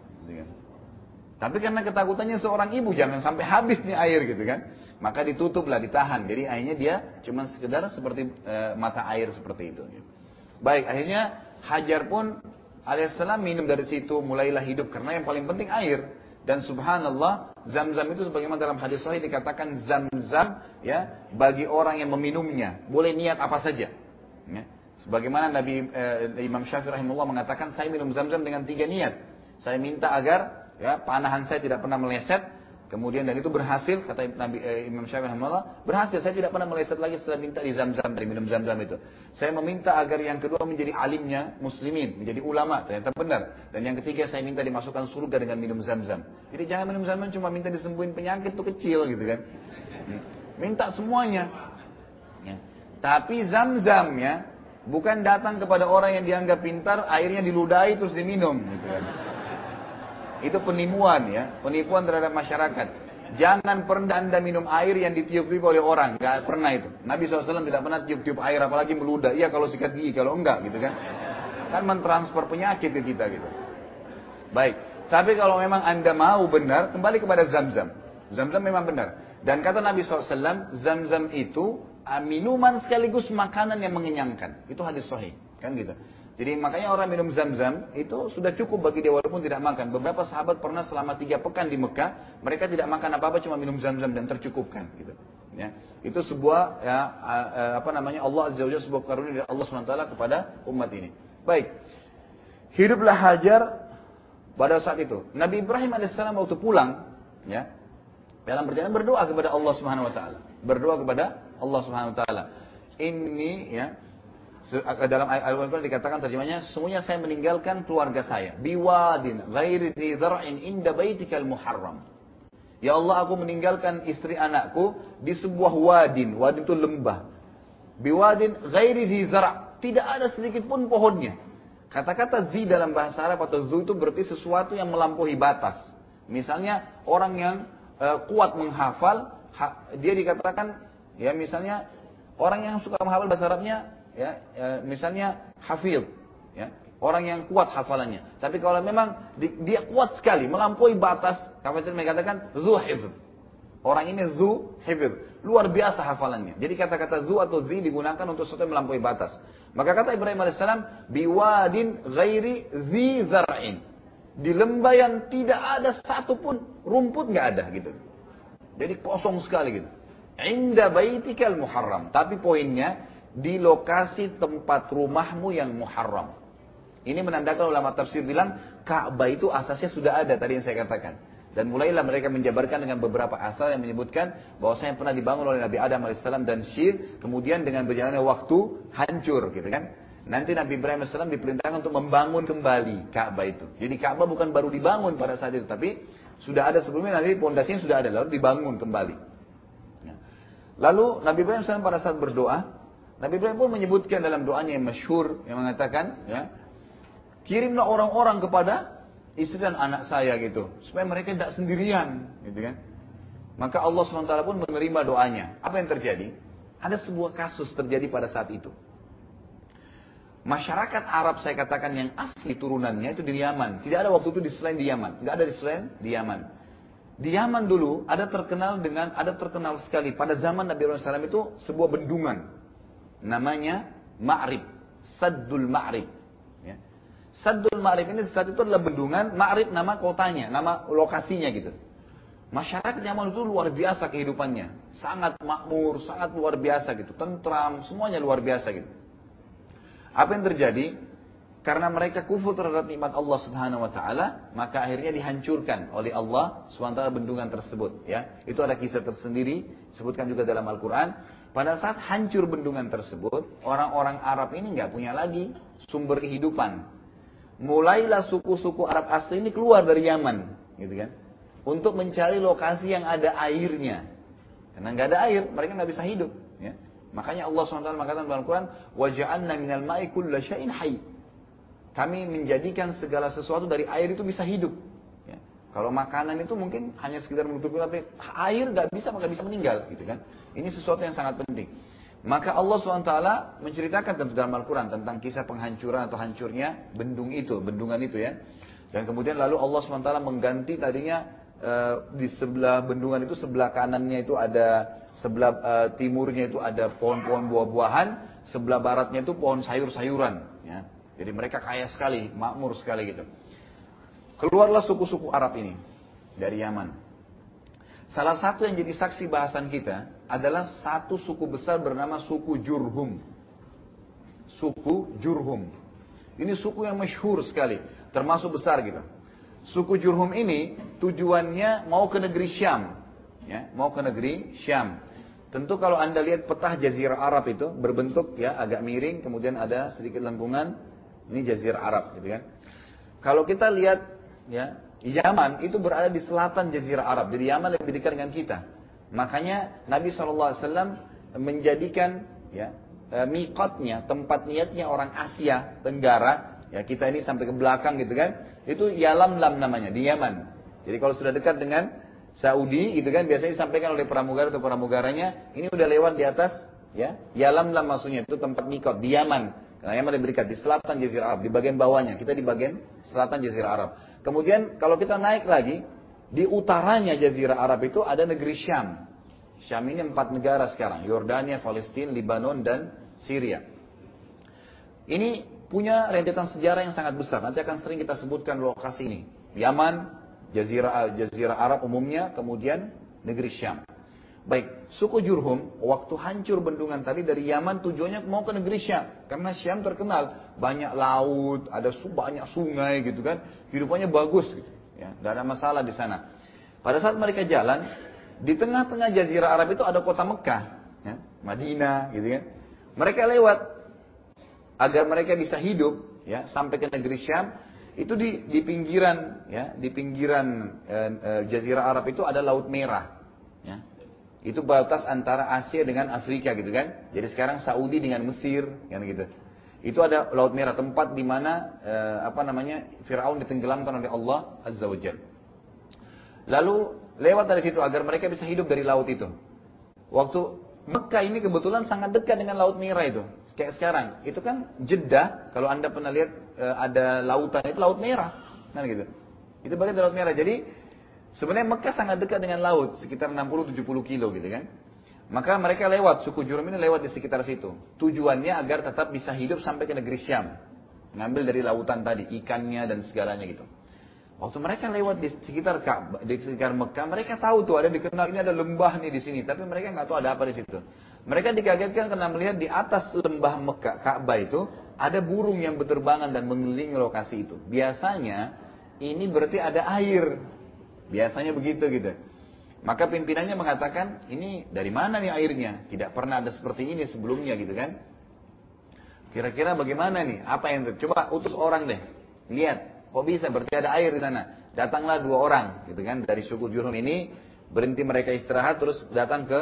Tapi karena ketakutannya seorang ibu, jangan sampai habis nih air gitu kan. Maka ditutuplah, ditahan. Jadi akhirnya dia cuma sekedar seperti e, mata air seperti itu. Baik, akhirnya Hajar pun alaihissalam minum dari situ, mulailah hidup. Karena yang paling penting air. Dan subhanallah, Zam-Zam itu sebagaimana dalam hadis sahih dikatakan Zam-Zam ya bagi orang yang meminumnya, boleh niat apa saja. Ya. Sebagaimana Nabi eh, Imam Syafi'i rahimahullah mengatakan, saya minum Zam-Zam dengan tiga niat. Saya minta agar ya panahan saya tidak pernah meleset. Kemudian dan itu berhasil, kata Nabi eh, Imam Syafi'i rahimahullah, berhasil, saya tidak pernah meleset lagi setelah minta di Zam-Zam, dari minum Zam-Zam itu. Saya meminta agar yang kedua menjadi alimnya muslimin, menjadi ulama, ternyata benar. Dan yang ketiga saya minta dimasukkan surga dengan minum Zam-Zam. Jadi jangan minum Zam-Zam cuma minta disembuhin penyakit itu kecil gitu kan. Minta semuanya. Ya. Tapi Zam-Zam ya bukan datang kepada orang yang dianggap pintar, airnya diludahi terus diminum gitu kan. Itu penipuan ya, penipuan terhadap masyarakat. Jangan pernah Anda minum air yang ditiup-tiup oleh orang, nggak pernah itu. Nabi shallallahu alaihi wasallam tidak pernah tiup-tiup air, apalagi meludah. Iya kalau sikat gigi, kalau enggak gitu kan. Kan mentransfer penyakit ke kita gitu. Baik, tapi kalau memang Anda mau benar, kembali kepada Zam-Zam. Zam-Zam memang benar. Dan kata Nabi shallallahu alaihi wasallam, Zam-Zam itu minuman sekaligus makanan yang mengenyangkan. Itu hadis sahih, kan gitu. Jadi makanya orang minum Zam-Zam itu sudah cukup bagi dia walaupun tidak makan. Beberapa sahabat pernah selama tiga pekan di Mekah, mereka tidak makan apa-apa, cuma minum Zam-Zam dan tercukupkan. Gitu. Ya, itu sebuah ya, apa namanya Allah Azza wa Jalla, sebuah karunia dari Allah subhanahu wa taala kepada umat ini. Baik, hiduplah Hajar pada saat itu. Nabi Ibrahim alaihissalam waktu pulang, ya, dalam perjalanan berdoa kepada Allah subhanahu wa taala, berdoa kepada Allah subhanahu wa taala. Ini ya. Dalam ayat Al-Quran dikatakan terjemahnya, sesungguhnya saya meninggalkan keluarga saya biwadin ghairi dzi zar'in inda baitikal muharram. Ya Allah, aku meninggalkan istri anakku di sebuah wadin. Wadin itu lembah. Biwadin ghairi dzi zar', tidak ada sedikit pun pohonnya. Kata-kata zi dalam bahasa Arab atau zu itu berarti sesuatu yang melampaui batas. Misalnya orang yang uh, kuat menghafal, ha, dia dikatakan ya misalnya orang yang suka menghafal bahasa Arabnya ya, ya misalnya hafidh, ya, orang yang kuat hafalannya. Tapi kalau memang di, dia kuat sekali, melampaui batas, kafir mereka katakan zu hifdz. Orang ini zu hifdz, luar biasa hafalannya. Jadi kata-kata zu atau zi digunakan untuk sesuatu yang melampaui batas. Maka kata Ibrahim alaihissalam, biwadin ghairi zi zar'in, di lembah yang tidak ada satupun rumput, nggak ada gitu. Jadi kosong sekali gitu. Inda baitikal muharram, tapi poinnya di lokasi tempat rumahmu yang muharram. Ini menandakan ulama tafsir bilang Ka'bah itu asasnya sudah ada tadi yang saya katakan. Dan mulailah mereka menjabarkan dengan beberapa asal yang menyebutkan bahwasanya pernah dibangun oleh Nabi Adam alaihissalam dan Syir, kemudian dengan berjalannya waktu hancur gitu kan. Nanti Nabi Ibrahim alaihissalam diperintahkan untuk membangun kembali Ka'bah itu. Jadi Ka'bah bukan baru dibangun pada saat itu, tapi sudah ada sebelumnya, nanti pondasinya sudah ada lalu dibangun kembali. Lalu Nabi Ibrahim alaihi salam pada saat berdoa, Nabi Ibrahim pun menyebutkan dalam doanya yang masyhur yang mengatakan, ya, kirimlah orang-orang kepada istri dan anak saya gitu, supaya mereka tidak sendirian, gitu kan. Maka Allah subhanahu wa taala pun menerima doanya. Apa yang terjadi? Ada sebuah kasus terjadi pada saat itu. Masyarakat Arab saya katakan yang asli turunannya itu di Yaman. Tidak ada waktu itu di selain di Yaman. Nggak ada di selain di Yaman. Di Yaman dulu ada terkenal dengan ada terkenal sekali pada zaman Nabi Ibrahim alaihi salam itu sebuah bendungan. Namanya Ma'rib, Saddul Ma'rib. Ya. Saddul Ma'rib ini saat itu adalah bendungan, Ma'rib nama kotanya, nama lokasinya gitu. Masyarakat Yaman itu luar biasa kehidupannya, sangat makmur, sangat luar biasa gitu, tentram, semuanya luar biasa gitu. Apa yang terjadi? Karena mereka kufur terhadap nikmat Allah Subhanahu wa taala, maka akhirnya dihancurkan oleh Allah Subhanahu wa taala bendungan tersebut, ya. Itu ada kisah tersendiri, disebutkan juga dalam Al-Qur'an. Pada saat hancur bendungan tersebut, orang-orang Arab ini nggak punya lagi sumber kehidupan. Mulailah suku-suku Arab asli ini keluar dari Yaman, gitu kan, untuk mencari lokasi yang ada airnya. Karena nggak ada air, mereka nggak bisa hidup. Ya. Makanya Allah subhanahu wa taala mengatakan dalam Al-Quran, وَجَعَلْنَا مِنَ الْمَاءِ كُلَّ شَيْءٍ حَيٍّ. Kami menjadikan segala sesuatu dari air itu bisa hidup. Ya. Kalau makanan itu mungkin hanya sekedar menutupi, tapi air nggak bisa, maka bisa meninggal, gitu kan. Ini sesuatu yang sangat penting. Maka Allah subhanahu wa taala menceritakan tentu dalam Al-Quran tentang kisah penghancuran atau hancurnya bendung itu, bendungan itu ya. Dan kemudian lalu Allah subhanahu wa taala mengganti tadinya e, di sebelah bendungan itu, sebelah kanannya itu ada, sebelah e, timurnya itu ada pohon-pohon buah-buahan, sebelah baratnya itu pohon sayur-sayuran. Ya. Jadi mereka kaya sekali, makmur sekali gitu. Keluarlah suku-suku Arab ini dari Yaman. Salah satu yang jadi saksi bahasan kita adalah satu suku besar bernama suku Jurhum. Suku Jurhum. Ini suku yang masyhur sekali, termasuk besar gitu. Suku Jurhum ini tujuannya mau ke negeri Syam, ya, mau ke negeri Syam. Tentu kalau Anda lihat peta Jazirah Arab itu berbentuk ya agak miring, kemudian ada sedikit lengkungan, ini Jazirah Arab gitu kan. Kalau kita lihat ya, Yaman itu berada di selatan Jazirah Arab. Jadi Yaman lebih dekat dengan kita. Makanya Nabi shallallahu alaihi wasallam menjadikan ya, e, miqatnya, tempat niatnya orang Asia Tenggara. Ya kita ini sampai ke belakang gitu kan. Itu Yalamlam namanya di Yaman. Jadi kalau sudah dekat dengan Saudi gitu kan, biasanya disampaikan oleh pramugara atau pramugaranya, ini udah lewat di atas ya. Yalamlam maksudnya itu tempat miqat di Yaman. Karena Yaman lebih dekat di selatan Jazirah Arab, di bagian bawahnya. Kita di bagian selatan Jazirah Arab. Kemudian kalau kita naik lagi, di utaranya Jazirah Arab itu ada negeri Syam. Syam ini empat negara sekarang, Yordania, Palestina, Lebanon, dan Syria. Ini punya rentetan sejarah yang sangat besar. Nanti akan sering kita sebutkan lokasi ini. Yaman, Jazirah, Jazirah Arab umumnya, kemudian negeri Syam. Baik, suku Jurhum, waktu hancur bendungan tadi dari Yaman tujuannya mau ke negeri Syam. Karena Syam terkenal, banyak laut, ada banyak sungai gitu kan. Kehidupannya bagus gitu. Ya, tidak ada masalah di sana. Pada saat mereka jalan, di tengah-tengah Jazirah Arab itu ada kota Mekah, ya, Madinah gitu kan. Mereka lewat, agar mereka bisa hidup ya sampai ke negeri Syam. Itu di, di pinggiran ya, di pinggiran eh, eh, Jazirah Arab itu ada Laut Merah. Ya. Itu batas antara Asia dengan Afrika gitu kan. Jadi sekarang Saudi dengan Mesir kan gitu. Itu ada Laut Merah, tempat di mana eh, apa namanya Firaun ditenggelamkan oleh Allah Azza wa Jalla. Lalu lewat dari situ agar mereka bisa hidup dari laut itu. Waktu Mekah ini kebetulan sangat dekat dengan Laut Merah itu. Kayak sekarang, itu kan Jeddah, kalau Anda pernah lihat eh, ada lautan itu Laut Merah, kan gitu. Itu bagian dari Laut Merah. Jadi sebenarnya Mekah sangat dekat dengan laut, sekitar enam puluh tujuh puluh kilo gitu kan. Maka mereka lewat, suku Jurhum ini lewat di sekitar situ. Tujuannya agar tetap bisa hidup sampai ke negeri Syam. Ngambil dari lautan tadi, ikannya dan segalanya gitu. Waktu mereka lewat di sekitar Ka'bah, di sekitar Mekah, mereka tahu tuh ada dikenal ini ada lembah nih di sini, tapi mereka nggak tahu ada apa di situ. Mereka dikagetkan karena melihat di atas lembah Mekah, Ka'bah itu ada burung yang berterbangan dan mengelilingi lokasi itu. Biasanya ini berarti ada air. Biasanya begitu gitu. Maka pimpinannya mengatakan, ini dari mana nih airnya? Tidak pernah ada seperti ini sebelumnya gitu kan. Kira-kira bagaimana nih? Apa yang terjadi? Coba utus orang deh. Lihat, kok bisa berarti ada air di sana. Datanglah dua orang gitu kan dari suku Jurhum ini, berhenti mereka istirahat terus datang ke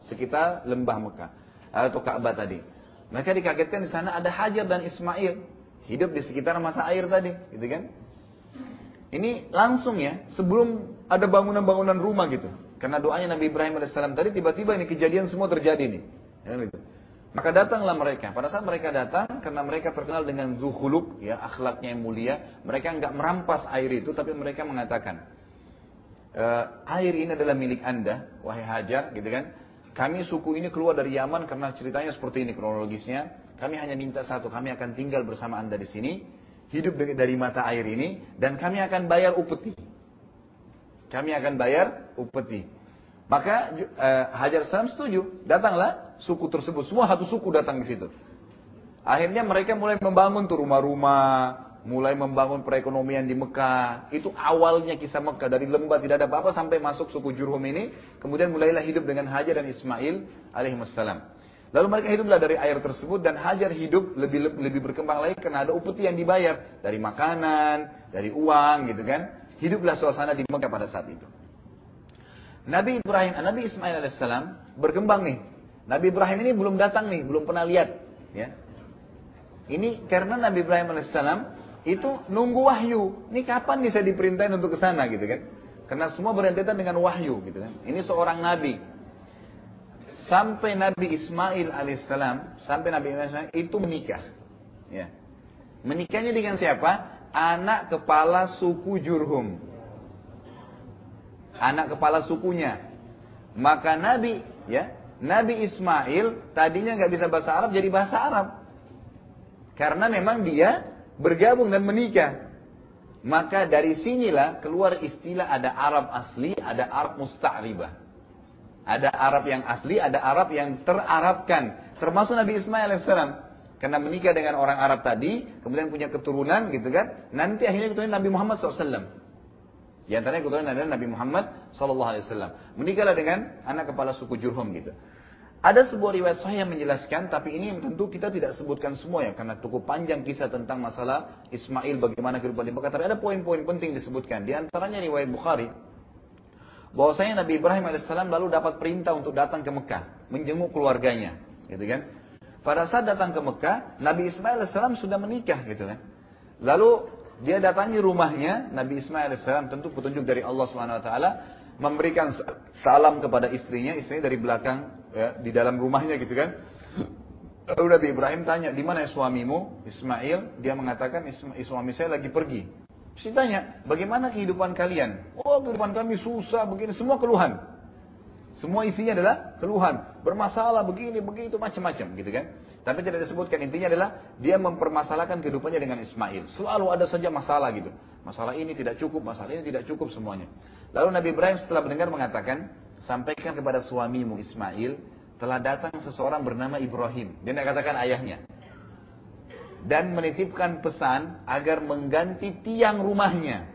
sekitar lembah Mekah atau Ka'bah tadi. Mereka dikagetkan di sana ada Hajar dan Ismail hidup di sekitar mata air tadi, gitu kan? Ini langsung ya, sebelum ada bangunan-bangunan rumah gitu. Karena doanya Nabi Ibrahim alaihissalam tadi, tiba-tiba ini kejadian semua terjadi nih. Ya, gitu. Maka datanglah mereka. Pada saat mereka datang, karena mereka terkenal dengan zuhuluk, ya, akhlaknya yang mulia, mereka enggak merampas air itu, tapi mereka mengatakan, e, air ini adalah milik Anda, wahai Hajar, gitu kan? Kami suku ini keluar dari Yaman karena ceritanya seperti ini kronologisnya. Kami hanya minta satu, kami akan tinggal bersama Anda di sini, hidup dari mata air ini, dan kami akan bayar upeti. Kami akan bayar upeti. Maka uh, Hajar salam setuju, datanglah suku tersebut, semua satu suku datang ke situ. Akhirnya mereka mulai membangun tuh rumah-rumah, mulai membangun perekonomian di Mekah. Itu awalnya kisah Mekah, dari lembah tidak ada apa-apa sampai masuk suku Jurhum ini, kemudian mulailah hidup dengan Hajar dan Ismail alaihissalam. Lalu mereka hiduplah dari air tersebut dan Hajar hidup lebih lebih berkembang lagi karena ada upeti yang dibayar dari makanan, dari uang, gitu kan. Hiduplah suasana di Mekah pada saat itu. Nabi Ibrahim, Nabi Ismail alaihissalam berkembang nih. Nabi Ibrahim ini belum datang nih, belum pernah lihat. Ya. Ini karena Nabi Ibrahim alaihissalam itu nunggu wahyu. Ini kapan nih saya diperintahin untuk ke sana, gitu kan? Karena semua berentetan dengan wahyu, gitu kan? Ini seorang nabi. Sampai Nabi Ismail alaihissalam, sampai Nabi Ismail alaihissalam itu menikah. Ya. Menikahnya dengan siapa? Anak kepala suku Jurhum. Anak kepala sukunya. Maka Nabi, ya, Nabi Ismail tadinya nggak bisa bahasa Arab jadi bahasa Arab. Karena memang dia bergabung dan menikah. Maka dari sinilah keluar istilah ada Arab asli, ada Arab musta'ribah. Ada Arab yang asli, ada Arab yang terarabkan. Termasuk Nabi Ismail alaihissalam. Karena menikah dengan orang Arab tadi, kemudian punya keturunan, gitu kan? Nanti akhirnya keturunan Nabi Muhammad shallallahu alaihi wasallam. Di antaranya keturunan adalah Nabi Muhammad shallallahu alaihi wasallam. Menikahlah dengan anak kepala suku Jurhum, gitu. Ada sebuah riwayat sahih yang menjelaskan, tapi ini tentu kita tidak sebutkan semua ya, karena cukup panjang kisah tentang masalah Ismail, bagaimana kehidupan di Mekah. Tapi ada poin-poin penting disebutkan. Di antaranya riwayat Bukhari, bahwasanya Nabi Ibrahim alaihissalam lalu dapat perintah untuk datang ke Mekah, menjenguk keluarganya, gitu kan? Pada saat datang ke Mekah, Nabi Ismail alaihissalam sudah menikah, gitu kan. Lalu dia datangi rumahnya, Nabi Ismail alaihissalam tentu petunjuk dari Allah subhanahu wa taala, memberikan salam kepada istrinya, istrinya dari belakang, ya, di dalam rumahnya, gitu kan. Lalu Nabi Ibrahim tanya, di mana suamimu Ismail? Dia mengatakan, suami saya lagi pergi. Saya tanya, bagaimana kehidupan kalian? Oh, kehidupan kami susah, begini, semua keluhan. Semua isinya adalah keluhan, bermasalah begini, begitu, macam-macam, gitu kan. Tapi tidak disebutkan, intinya adalah dia mempermasalahkan kehidupannya dengan Ismail. Selalu ada saja masalah gitu. Masalah ini tidak cukup, masalah ini tidak cukup semuanya. Lalu Nabi Ibrahim setelah mendengar mengatakan, sampaikan kepada suamimu Ismail, telah datang seseorang bernama Ibrahim. Dia tidak katakan ayahnya. Dan menitipkan pesan agar mengganti tiang rumahnya.